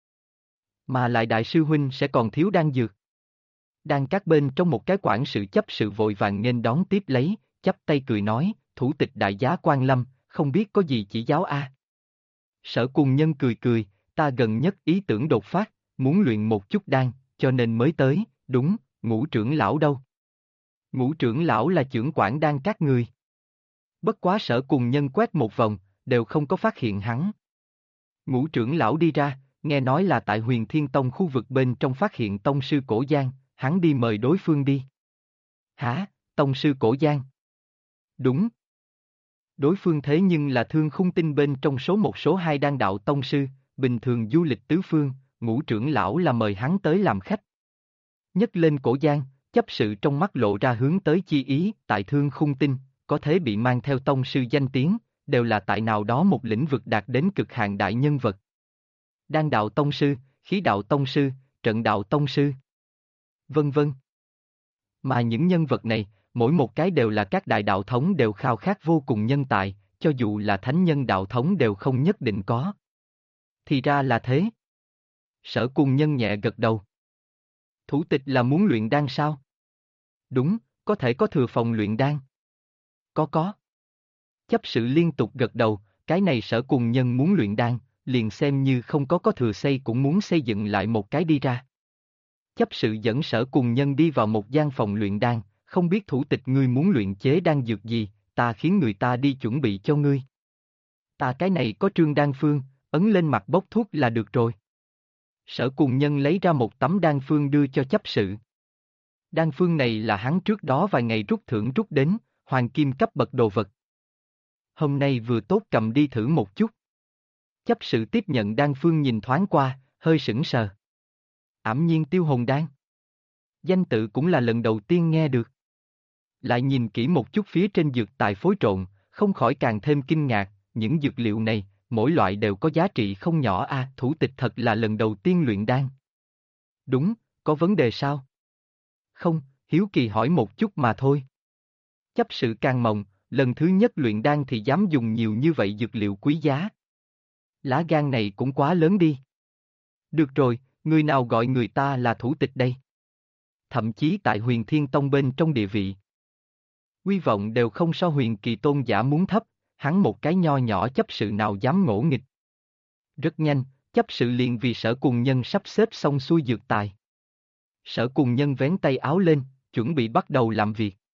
Mà lại đại sư huynh sẽ còn thiếu đan dược. Đan cát bên trong một cái quản sự chấp sự vội vàng nghênh đón tiếp lấy, chắp tay cười nói, thủ tịch đại giá Quan Lâm, không biết có gì chỉ giáo a? Sở Cùng Nhân cười cười, ta gần nhất ý tưởng đột phát, muốn luyện một chút đan, cho nên mới tới, đúng, Ngũ trưởng lão đâu? Ngũ trưởng lão là trưởng quản đan các người. Bất quá Sở Cùng Nhân quét một vòng, đều không có phát hiện hắn. Ngũ trưởng lão đi ra, nghe nói là tại Huyền Thiên Tông khu vực bên trong phát hiện tông sư Cổ Giang, hắn đi mời đối phương đi. Hả, tông sư Cổ Giang? Đúng. Đối phương thế nhưng là Thương Khung Tinh bên trong số 2 đan đạo tông sư, bình thường du lịch tứ phương, Ngũ trưởng lão là mời hắn tới làm khách. Nhấc lên Cổ Giang, chấp sự trong mắt lộ ra hướng tới chi ý, tại Thương Khung Tinh, có thể bị mang theo tông sư danh tiếng, đều là tại nào đó một lĩnh vực đạt đến cực hạn đại nhân vật. Đan đạo tông sư, khí đạo tông sư, trận đạo tông sư, vân vân. Mà những nhân vật này, mỗi một cái đều là các đại đạo thống đều khao khát vô cùng nhân tài, cho dù là thánh nhân đạo thống đều không nhất định có. Thì ra là thế. Sở Cùng Nhân nhẹ gật đầu. Thủ tịch là muốn luyện đan sao? Đúng, có thể có thừa phòng luyện đan. Có. Chấp sự liên tục gật đầu, cái này Sở Cùng Nhân muốn luyện đan, liền xem như không có thừa xây cũng muốn xây dựng lại một cái đi ra. Chấp sự dẫn Sở Cùng Nhân đi vào một gian phòng luyện đan, không biết thủ tịch ngươi muốn luyện chế đan dược gì, ta khiến người ta đi chuẩn bị cho ngươi. Ta cái này có trương đan phương, ấn lên mặt bốc thuốc là được rồi. Sở Cùng Nhân lấy ra một tấm đan phương đưa cho chấp sự. Đan phương này là hắn trước đó vài ngày rút thưởng rút đến, hoàng kim cấp bậc đồ vật. Hôm nay vừa tốt cầm đi thử một chút. Chấp sự tiếp nhận đan phương nhìn thoáng qua, hơi sững sờ. Ảm nhiên tiêu hồn đan. Danh tự cũng là lần đầu tiên nghe được. Lại nhìn kỹ một chút phía trên dược tài phối trộn, không khỏi càng thêm kinh ngạc, những dược liệu này, mỗi loại đều có giá trị không nhỏ a. Thủ tịch thật là lần đầu tiên luyện đan. Đúng, có vấn đề sao? Không, hiếu kỳ hỏi một chút mà thôi. Chấp sự càng mộng, lần thứ nhất luyện đan thì dám dùng nhiều như vậy dược liệu quý giá. Lá gan này cũng quá lớn đi. Được rồi, người nào gọi người ta là thủ tịch đây? Thậm chí tại Huyền Thiên Tông bên trong địa vị, quy vọng đều không so Huyền Kỳ tôn giả muốn thấp, hắn một cái nho nhỏ chấp sự nào dám ngỗ nghịch. Rất nhanh, chấp sự liền vì Sở Cùng Nhân sắp xếp xong xuôi dược tài. Sở Cùng Nhân vén tay áo lên, chuẩn bị bắt đầu làm việc.